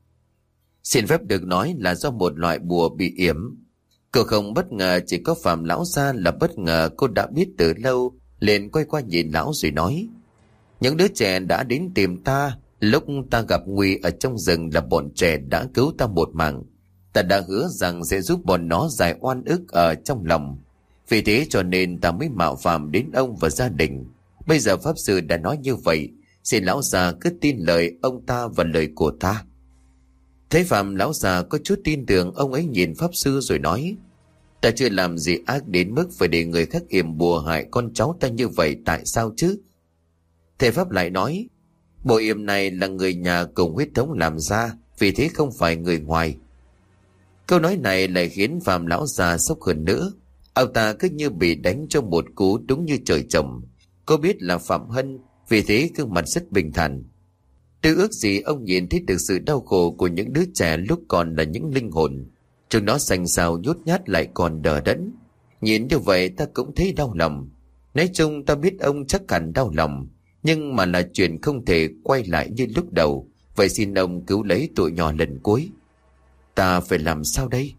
Xin phép được nói là do một loại bùa bị yểm. Cô không bất ngờ, chỉ có Phạm lão gia là bất ngờ. Cô đã biết từ lâu, liền quay qua nhìn lão rồi nói: những đứa trẻ đã đến tìm ta lúc ta gặp nguy ở trong rừng là bọn trẻ đã cứu ta một mạng. Ta đã hứa rằng sẽ giúp bọn nó giải oan ức ở trong lòng. Vì thế cho nên ta mới mạo phạm đến ông và gia đình. Bây giờ pháp sư đã nói như vậy, xin lão già cứ tin lời ông ta và lời của ta. Thấy Phạm lão già có chút tin tưởng, ông ấy nhìn pháp sư rồi nói: ta chưa làm gì ác đến mức phải để người khác yểm bùa hại con cháu ta như vậy, tại sao chứ? Thầy pháp lại nói: bộ yểm này là người nhà cùng huyết thống làm ra, vì thế không phải người ngoài. Câu nói này lại khiến Phạm lão già sốc hơn nữa. Ông ta cứ như bị đánh cho một cú đúng như trời trồng. Cô biết là Phạm Hân, vì thế gương mặt rất bình thản. Tôi ước gì ông nhìn thấy được sự đau khổ của những đứa trẻ lúc còn là những linh hồn. Chúng nó xanh xao nhút nhát lại còn đờ đẫn. Nhìn như vậy ta cũng thấy đau lòng. Nói chung ta biết ông chắc hẳn đau lòng, nhưng mà là chuyện không thể quay lại như lúc đầu. Vậy xin ông cứu lấy tụi nhỏ lần cuối. Ta phải làm sao đây?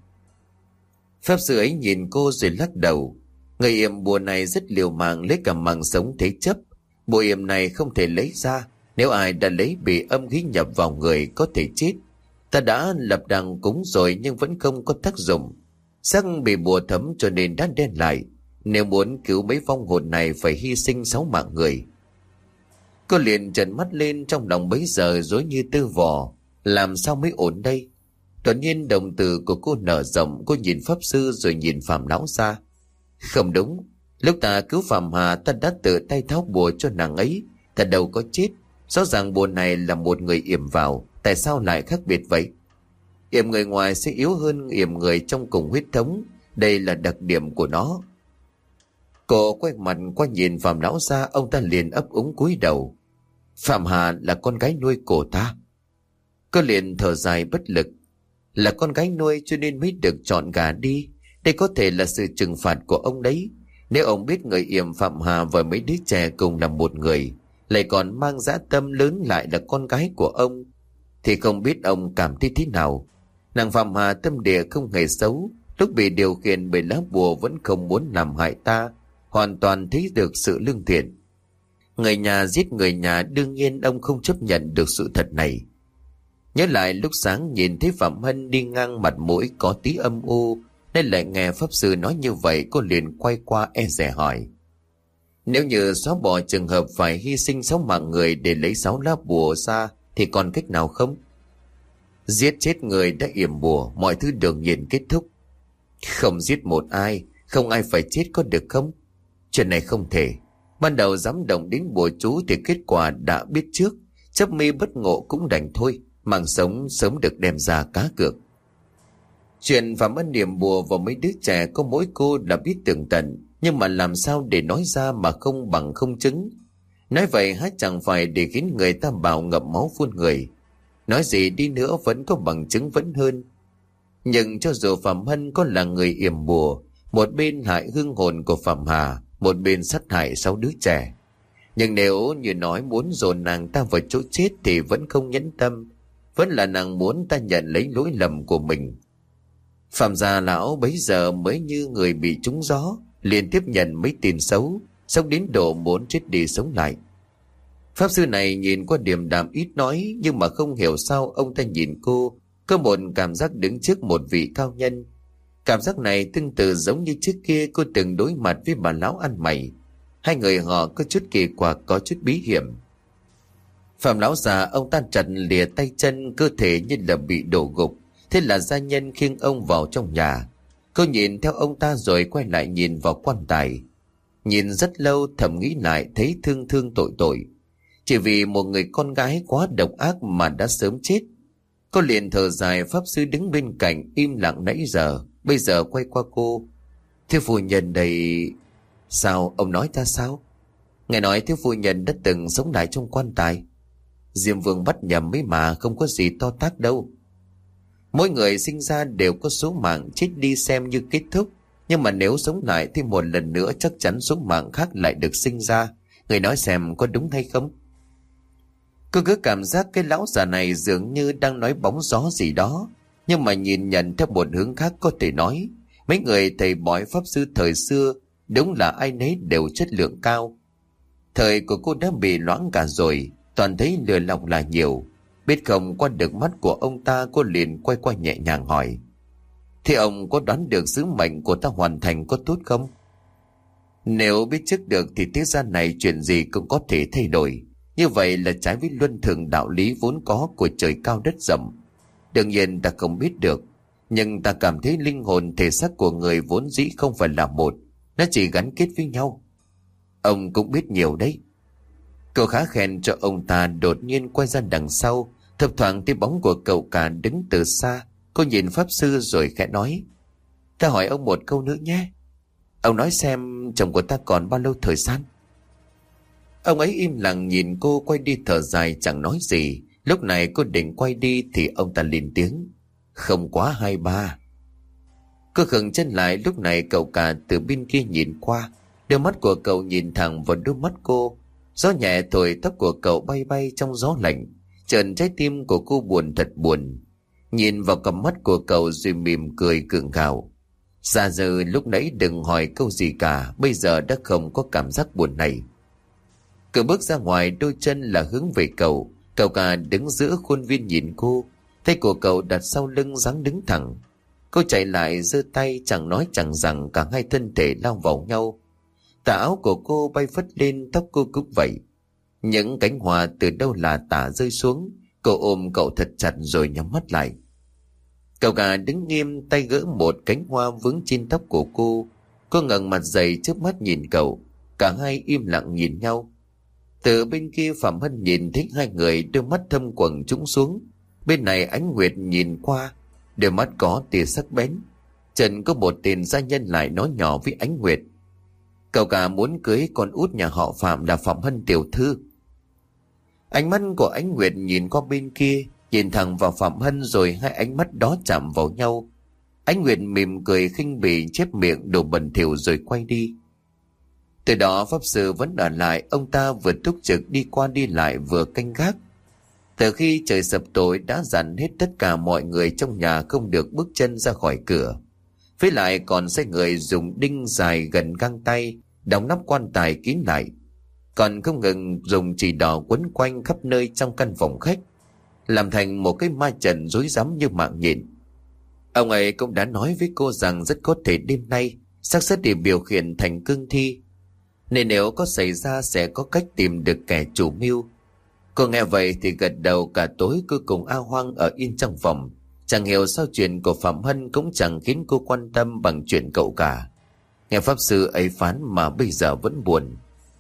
Pháp sư ấy nhìn cô rồi lắc đầu. Người yểm bùa này rất liều mạng, lấy cả mạng sống thế chấp. Bùa yểm này không thể lấy ra. Nếu ai đã lấy bị âm khí nhập vào người có thể chết. Ta đã lập đàn cúng rồi nhưng vẫn không có tác dụng. Xác bị bùa thấm cho nên đã đen lại. Nếu muốn cứu mấy vong hồn này phải hy sinh sáu mạng người. Cô liền trợn mắt lên, trong lòng bấy giờ rối như tơ vò. Làm sao mới ổn đây? Đột nhiên đồng tử của cô nở rộng. Cô nhìn pháp sư rồi nhìn Phạm lão gia. Không đúng, lúc ta cứu Phạm Hà, ta đã tự tay tháo bùa cho nàng ấy. Ta đâu có chết. Rõ ràng bùa này là một người yểm vào. Tại sao lại khác biệt vậy? Yểm người ngoài sẽ yếu hơn yểm người trong cùng huyết thống. Đây là đặc điểm của nó. Cô quay mặt qua nhìn Phạm lão gia. Ông ta liền ấp úng cúi đầu. Phạm Hà là con gái nuôi của ta. Cô liền thở dài bất lực. Là con gái nuôi cho nên mới được chọn gả đi. Đây có thể là sự trừng phạt của ông đấy. Nếu ông biết người yểm Phạm Hà và mấy đứa trẻ cùng là một người, lại còn mang dã tâm lớn lại là con gái của ông, thì không biết ông cảm thấy thế nào. Nàng Phạm Hà tâm địa không hề xấu. Lúc bị điều khiển bởi lá bùa vẫn không muốn làm hại ta. Hoàn toàn thấy được sự lương thiện. Người nhà giết người nhà, đương nhiên ông không chấp nhận được sự thật này. Nhớ lại lúc sáng nhìn thấy Phạm Hân đi ngang, mặt mũi có tí âm u, nên lại nghe pháp sư nói như vậy. Cô liền quay qua e dè hỏi. Nếu như xóa bỏ trường hợp phải hy sinh sáu mạng người để lấy sáu lá bùa ra, thì còn cách nào không? Giết chết người đã yểm bùa, mọi thứ đương nhiên kết thúc. Không giết một ai, không ai phải chết có được không? Chuyện này không thể. Ban đầu dám động đến bùa chú thì kết quả đã biết trước. Chấp mi bất ngộ cũng đành thôi. Mạng sống sớm được đem ra cá cược. Chuyện Phạm Ân điểm bùa vào mấy đứa trẻ có mỗi cô là biết tường tận. Nhưng mà làm sao để nói ra mà không bằng không chứng? Nói vậy há chẳng phải để khiến người ta bào ngậm máu phun người. Nói gì đi nữa vẫn có bằng chứng vẫn hơn. Nhưng cho dù Phạm Hân có là người yểm bùa, một bên hại hương hồn của Phạm Hà, một bên sát hại sáu đứa trẻ, nhưng nếu như nói muốn dồn nàng ta vào chỗ chết thì vẫn không nhẫn tâm. Vẫn là nàng muốn ta nhận lấy lỗi lầm của mình. Phạm gia lão bấy giờ mới như người bị trúng gió, liền tiếp nhận mấy tin xấu, sống đến độ muốn chết đi sống lại. Pháp sư này nhìn qua điềm đạm ít nói, nhưng mà không hiểu sao ông ta nhìn cô có một cảm giác đứng trước một vị cao nhân. Cảm giác này tương tự giống như trước kia cô từng đối mặt với bà lão ăn mày. Hai người họ có chút kỳ quặc, có chút bí hiểm. Phạm lão già ông ta chặt lìa tay chân, cơ thể như là bị đổ gục. Thế là gia nhân khiêng ông vào trong nhà. Cô nhìn theo ông ta rồi quay lại nhìn vào quan tài. Nhìn rất lâu, thầm nghĩ lại thấy thương thương tội tội. Chỉ vì một người con gái quá độc ác mà đã sớm chết. Cô liền thở dài. Pháp sư đứng bên cạnh im lặng nãy giờ, bây giờ quay qua cô. Thiếu phu nhân đây... Sao ông nói ta sao? Nghe nói thiếu phu nhân đã từng sống lại trong quan tài. Diêm Vương bắt nhầm mấy mà, không có gì to tát đâu. Mỗi người sinh ra đều có số mạng, chết đi xem như kết thúc. Nhưng mà nếu sống lại thì một lần nữa chắc chắn số mạng khác lại được sinh ra. Người nói xem có đúng hay không? Cô cứ cảm giác cái lão già này dường như đang nói bóng gió gì đó. Nhưng mà nhìn nhận theo một hướng khác có thể nói, mấy người thầy bói pháp sư thời xưa đúng là ai nấy đều chất lượng cao. Thời của cô đã bị loãng cả rồi, toàn thấy lừa lọc là nhiều. Biết không qua được mắt của ông ta, cô liền quay qua nhẹ nhàng hỏi. Thế ông có đoán được sứ mệnh của ta hoàn thành có tốt không? Nếu biết trước được thì thế gian này chuyện gì cũng có thể thay đổi. Như vậy là trái với luân thường đạo lý vốn có của trời cao đất rộng. Đương nhiên ta không biết được, nhưng ta cảm thấy linh hồn thể xác của người vốn dĩ không phải là một, nó chỉ gắn kết với nhau. Ông cũng biết nhiều đấy. Cô khá khen cho ông ta. Đột nhiên quay ra đằng sau, thấp thoáng thấy bóng của cậu cả đứng từ xa. Cô nhìn pháp sư rồi khẽ nói, ta hỏi ông một câu nữa nhé. Ông nói xem chồng của ta còn bao lâu thời gian? Ông ấy im lặng nhìn cô, quay đi thở dài chẳng nói gì. Lúc này cô định quay đi thì ông ta lên tiếng, không quá hai ba. Cô khựng chân lại. Lúc này cậu cả từ bên kia nhìn qua, đôi mắt của cậu nhìn thẳng vào đôi mắt cô. Gió nhẹ thổi tóc của cậu bay bay trong gió lạnh. Chợt trái tim của cô buồn thật buồn. Nhìn vào cặp mắt của cậu rồi mỉm cười gượng gạo. Dạ giờ lúc nãy đừng hỏi câu gì cả, bây giờ đã không có cảm giác buồn này. Cậu bước ra ngoài, đôi chân là hướng về cậu. Cậu cả đứng giữa khuôn viên nhìn cô. Tay của cậu đặt sau lưng dáng đứng thẳng. Cô chạy lại giơ tay, chẳng nói chẳng rằng, cả hai thân thể lao vào nhau. Tà áo của cô bay phất lên, tóc cô cũng vậy. Những cánh hoa từ đâu là tả rơi xuống. Cô ôm cậu thật chặt rồi nhắm mắt lại. Cậu cả đứng nghiêm, tay gỡ một cánh hoa vướng trên tóc của cô. Cô ngẩng mặt dậy trước mắt nhìn cậu. Cả hai im lặng nhìn nhau. Từ bên kia Phạm Hân nhìn thấy hai người, đôi mắt thâm quầng trũng xuống. Bên này Ánh Nguyệt nhìn qua, đôi mắt có tia sắc bén. Trần có một tên gia nhân lại nói nhỏ với Ánh Nguyệt: cậu cả muốn cưới con út nhà họ Phạm là Phạm Hân tiểu thư. Ánh mắt của Ánh Nguyệt nhìn qua bên kia, nhìn thẳng vào Phạm Hân, rồi hai ánh mắt đó chạm vào nhau. Ánh Nguyệt mỉm cười khinh bỉ, chép miệng đồ bẩn thỉu rồi quay đi. Từ đó pháp sư vẫn ở lại. Ông ta vừa túc trực đi qua đi lại vừa canh gác. Từ khi trời sập tối đã dặn hết tất cả mọi người trong nhà không được bước chân ra khỏi cửa. Với lại còn sai người dùng đinh dài gần găng tay đóng nắp quan tài kín lại. Còn không ngừng dùng chỉ đỏ quấn quanh khắp nơi trong căn phòng khách, làm thành một cái ma trận rối rắm như mạng nhện. Ông ấy cũng đã nói với cô rằng rất có thể đêm nay xác suất để điều khiển thành cương thi, nên nếu có xảy ra sẽ có cách tìm được kẻ chủ mưu. Cô nghe vậy thì gật đầu. Cả tối cô cùng A Hoang ở yên trong phòng. Chẳng hiểu sao chuyện của Phạm Hân cũng chẳng khiến cô quan tâm bằng chuyện cậu cả. Nghe pháp sư ấy phán mà bây giờ vẫn buồn.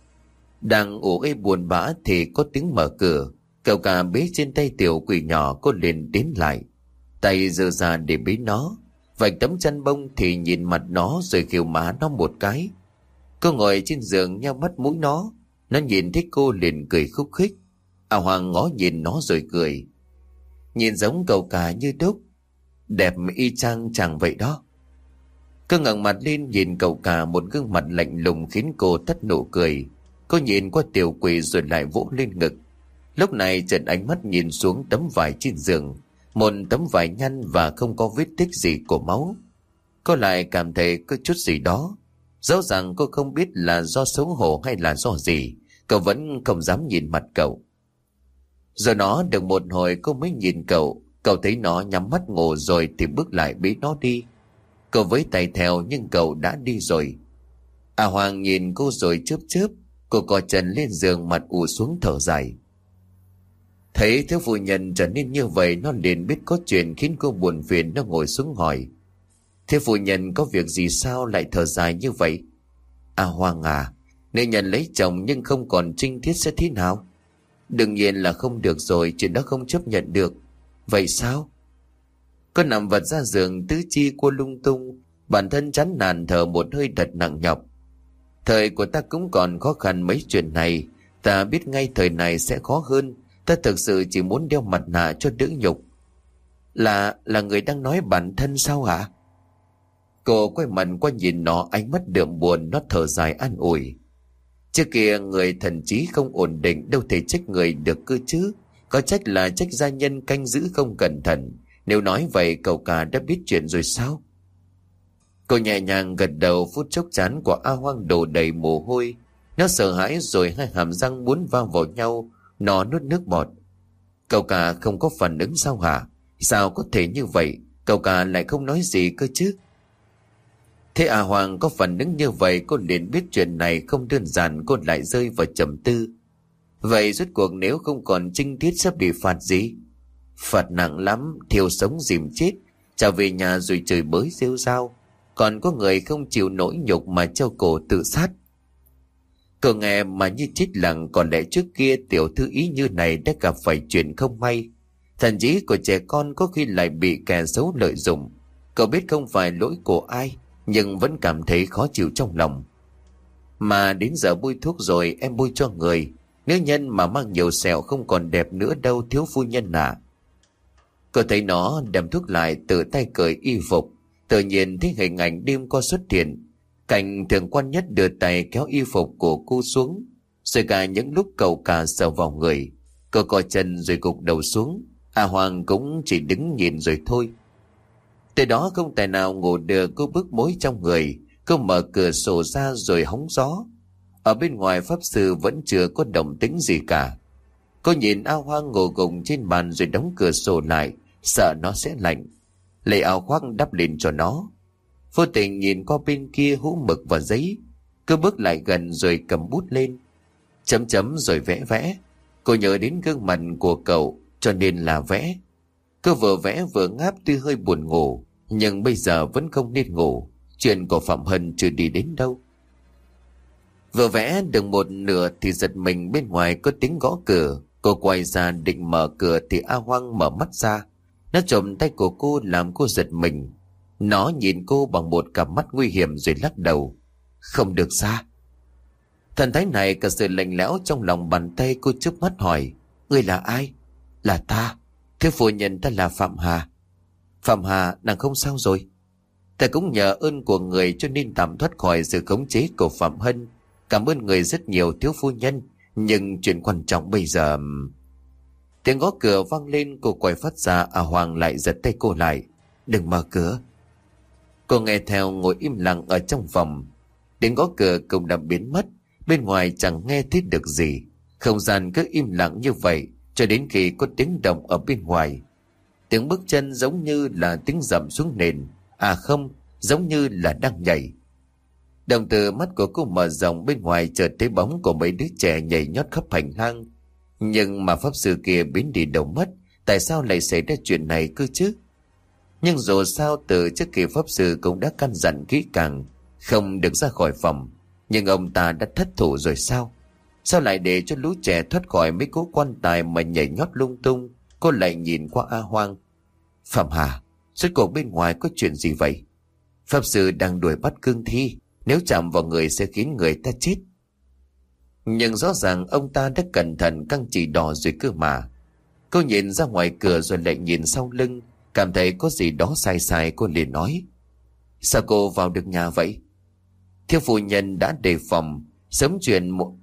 Đang ủ ê buồn bã thì có tiếng mở cửa. Cậu cả bế trên tay tiểu quỷ nhỏ. Cô liền tiến lại, tay giơ ra để bế nó. Vạch tấm chăn bông thì nhìn mặt nó rồi khều má nó một cái. Cô ngồi trên giường nheo mắt mũi nó. Nó nhìn thấy cô liền cười khúc khích. A Hoàng ngó nhìn nó rồi cười. Nhìn giống cậu cả như đúc, đẹp y chang chàng vậy đó. Cô ngẩng mặt lên nhìn cậu cả, một gương mặt lạnh lùng khiến cô tắt nụ cười. Cô nhìn qua tiểu quỷ rồi lại vỗ lên ngực. Lúc này Trần ánh mắt nhìn xuống tấm vải trên giường. Một tấm vải nhăn và không có vết tích gì của máu. Cô lại cảm thấy có chút gì đó. Dẫu rằng cô không biết là do xấu hổ hay là do gì, cậu vẫn không dám nhìn mặt cậu. Rồi nó được một hồi cô mới nhìn cậu. Cậu thấy nó nhắm mắt ngủ rồi thì bước lại bế nó đi. Cậu với tay theo nhưng cậu đã đi rồi. A Hoàng nhìn cô rồi chớp chớp. Cô cò chân lên giường, mặt ù xuống thở dài. Thấy thiếu phu nhân trở nên như vậy, nó liền biết có chuyện khiến cô buồn phiền. Nó ngồi xuống hỏi: thiếu phu nhân có việc gì sao lại thở dài như vậy? A Hoàng à, nếu nhận lấy chồng nhưng không còn trinh tiết sẽ thế nào? Đương nhiên là không được rồi, chuyện đó không chấp nhận được. Vậy sao? Cô nằm vật ra giường, tứ chi cô lung tung, bản thân chán nản thở một hơi thật nặng nhọc. Thời của ta cũng còn khó khăn mấy chuyện này. Ta biết ngay thời này sẽ khó hơn. Ta thực sự chỉ muốn đeo mặt nạ cho đỡ nhục. Là, là người đang nói bản thân sao hả? Cô quay mặt qua nhìn nó, ánh mắt đượm buồn. Nó thở dài an ủi. Trước kia người thần trí không ổn định, đâu thể trách người được cơ chứ. Có trách là trách gia nhân canh giữ không cẩn thận. Nếu nói vậy cậu cả đã biết chuyện rồi sao? Cô nhẹ nhàng gật đầu. Phút chốc trán của A Hoang đổ đầy mồ hôi. Nó sợ hãi rồi hai hàm răng muốn va vào nhau. Nó nuốt nước bọt. Cậu cả không có phản ứng sao hả? Sao có thể như vậy? Cậu cả lại không nói gì cơ chứ? Thế A Hoàng có phản ứng như vậy, cô liền biết chuyện này không đơn giản. Cô lại rơi vào trầm tư. Vậy rốt cuộc nếu không còn trinh tiết sẽ bị phạt gì? Phạt nặng lắm, thiêu sống dìm chết, trả về nhà rồi trời bới rêu rao. Còn có người không chịu nỗi nhục mà treo cổ tự sát. Cô nghe mà như chết lặng. Còn lẽ trước kia tiểu thư ý như này đã gặp phải chuyện không may. Thần trí của trẻ con có khi lại bị kẻ xấu lợi dụng. Cậu biết không phải lỗi của ai, nhưng vẫn cảm thấy khó chịu trong lòng. Mà đến giờ bôi thuốc rồi, em bôi cho người. Nếu nhân mà mang nhiều sẹo không còn đẹp nữa đâu thiếu phu nhân ạ. À. Cô thấy nó đâm thuốc lại, tự tay cởi y phục. Tự nhiên thấy hình ảnh đêm qua xuất hiện. Cảnh thượng quan nhất đưa tay kéo y phục của cô xuống. Rồi cả những lúc cậu cả sờ vào người. Cô co chân rồi gục đầu xuống. A Hoàng cũng chỉ đứng nhìn rồi thôi. Từ đó không tài nào ngủ được. Cô bước mối trong người. Cô mở cửa sổ ra rồi hóng gió. Ở bên ngoài pháp sư vẫn chưa có động tĩnh gì cả. Cô nhìn A Hoang ngồi gục trên bàn rồi đóng cửa sổ lại, sợ nó sẽ lạnh. Lấy áo khoác đắp lên cho nó. Vô tình nhìn qua bên kia hũ mực và giấy. Cô bước lại gần rồi cầm bút lên. chấm chấm rồi vẽ vẽ. Cô nhớ đến gương mặt của cậu cho nên là vẽ. Cô vừa vẽ vừa ngáp tuy hơi buồn ngủ, nhưng bây giờ vẫn không nên ngủ. Chuyện của Phạm Hân chưa đi đến đâu. Vừa vẽ được một nửa thì giật mình bên ngoài có tiếng gõ cửa. Cô quay ra định mở cửa thì A Hoang mở mắt ra. Nó trộm tay của cô làm cô giật mình. Nó nhìn cô bằng một cặp mắt nguy hiểm rồi lắc đầu. Không được xa. Thần thái này cả sự lạnh lẽo trong lòng bàn tay cô chớp mắt hỏi. Ngươi là ai? Là ta. Thiếu phu nhân ta là Phạm Hà. Phạm Hà, nàng không sao rồi? Ta cũng nhờ ơn của người cho nên tạm thoát khỏi sự khống chế của Phạm Hân. Cảm ơn người rất nhiều thiếu phu nhân. Nhưng chuyện quan trọng bây giờ... Tiếng gõ cửa vang lên, cô quay phát ra. A Hoàng lại giật tay cô lại. Đừng mở cửa. Cô nghe theo ngồi im lặng ở trong phòng. Tiếng gõ cửa cũng đã biến mất. Bên ngoài chẳng nghe thấy được gì. Không gian cứ im lặng như vậy cho đến khi có tiếng động ở bên ngoài. Tiếng bước chân giống như là tiếng dậm xuống nền. À không, giống như là đang nhảy. Đồng từ mắt của cô mở rộng, bên ngoài chợt thấy bóng của mấy đứa trẻ nhảy nhót khắp hành lang. Nhưng mà pháp sư kia biến đi đâu mất? Tại sao lại xảy ra chuyện này cơ chứ? Nhưng dù sao từ trước khi pháp sư cũng đã căn dặn kỹ càng không được ra khỏi phòng. Nhưng ông ta đã thất thủ rồi sao? Sao lại để cho lũ trẻ thoát khỏi mấy cố quan tài mà nhảy nhót lung tung? Cô lại nhìn qua A Hoang. Phạm Hà, rốt cuộc bên ngoài có chuyện gì vậy? Pháp sư đang đuổi bắt cương thi. Nếu chạm vào người sẽ khiến người ta chết. Nhưng rõ ràng ông ta đã cẩn thận căng chỉ đỏ rồi cơ mà. Cô nhìn ra ngoài cửa rồi lại nhìn sau lưng. Cảm thấy có gì đó sai sai, cô liền nói. Sao cô vào được nhà vậy? Thiếu phu nhân đã đề phòng. Sớm chuyện một...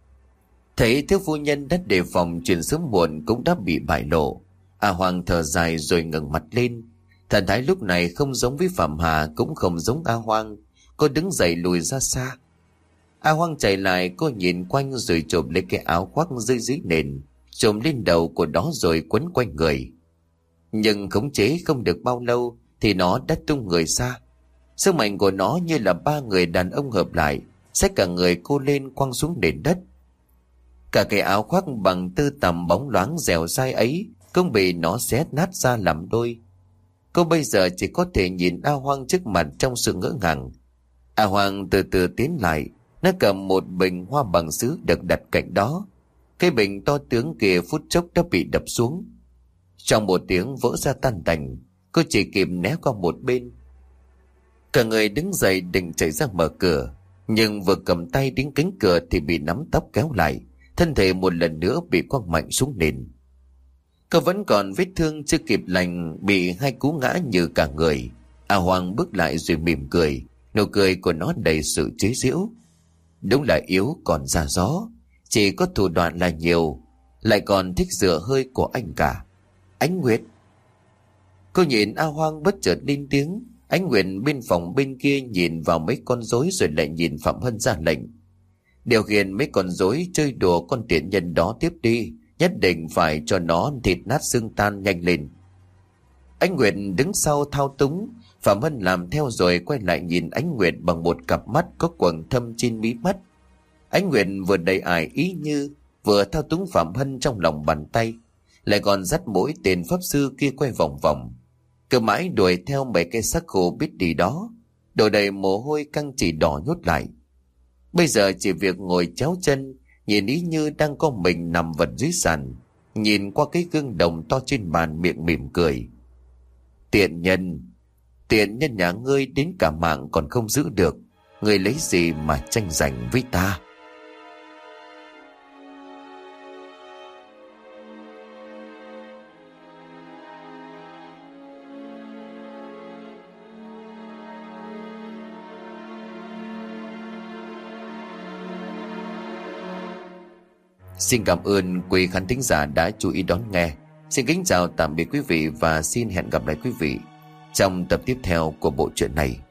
Thấy thiếu phu nhân đã đề phòng, chuyện sớm muộn cũng đã bị bại lộ. A Hoàng thở dài rồi ngẩng mặt lên. Thần thái lúc này không giống với Phạm Hà, cũng không giống A Hoang. Cô đứng dậy lùi ra xa. A Hoang chạy lại, cô nhìn quanh rồi chộp lấy cái áo khoác dưới dưới nền, chộm lên đầu của nó rồi quấn quanh người. Nhưng khống chế không được bao lâu thì nó đã tung người xa. Sức mạnh của nó như là ba người đàn ông hợp lại, xách cả người cô lên quăng xuống nền đất. Cả cái áo khoác bằng tơ tằm bóng loáng dẻo dai ấy cũng bị nó xé nát ra làm đôi. Cô bây giờ chỉ có thể nhìn A Hoang trước mặt trong sự ngỡ ngàng. A Hoang từ từ tiến lại. Nó cầm một bình hoa bằng sứ được đặt cạnh đó. Cái bình to tướng kia phút chốc đã bị đập xuống. Trong một tiếng vỡ ra tan tành. Cô chỉ kịp né qua một bên. Cả người đứng dậy định chạy ra mở cửa. Nhưng vừa cầm tay đến cánh cửa thì bị nắm tóc kéo lại. Thân thể một lần nữa bị quăng mạnh xuống nền. Cô vẫn còn vết thương chưa kịp lành, bị hai cú ngã như cả người. A Hoàng bước lại rồi mỉm cười. Nụ cười của nó đầy sự chế giễu. Đúng là yếu còn ra gió. Chỉ có thủ đoạn là nhiều. Lại còn thích rửa hơi của anh cả. Ánh Nguyệt. Cô nhìn A Hoang bất chợt lên tiếng. Ánh Nguyệt bên phòng bên kia nhìn vào mấy con rối rồi lại nhìn Phạm Hân ra lệnh. Điều khiển mấy con rối chơi đùa con tiện nhân đó tiếp đi. Nhất định phải cho nó thịt nát xương tan nhanh lên. Ánh Nguyệt đứng sau thao túng. Phạm Hân làm theo rồi quay lại nhìn Ánh Nguyệt bằng một cặp mắt có quầng thâm trên mí mắt. Ánh Nguyệt vừa đầy ải ý như vừa thao túng Phạm Hân trong lòng bàn tay, lại còn dắt mỗi tên pháp sư kia quay vòng vòng. Cứ mãi đuổi theo mấy cây xác khô biết đi đó, đổ đầy mồ hôi căng chỉ đỏ nhốt lại. Bây giờ chỉ việc ngồi chéo chân, nhìn ý như đang có mình nằm vật dưới sàn, nhìn qua cái gương đồng to trên bàn miệng mỉm cười. Tiện nhân, tiện nhân nhà ngươi đến cả mạng còn không giữ được, ngươi lấy gì mà tranh giành với ta? Xin cảm ơn quý khán thính giả đã chú ý đón nghe. Xin kính chào tạm biệt quý vị và xin hẹn gặp lại quý vị trong tập tiếp theo của bộ truyện này.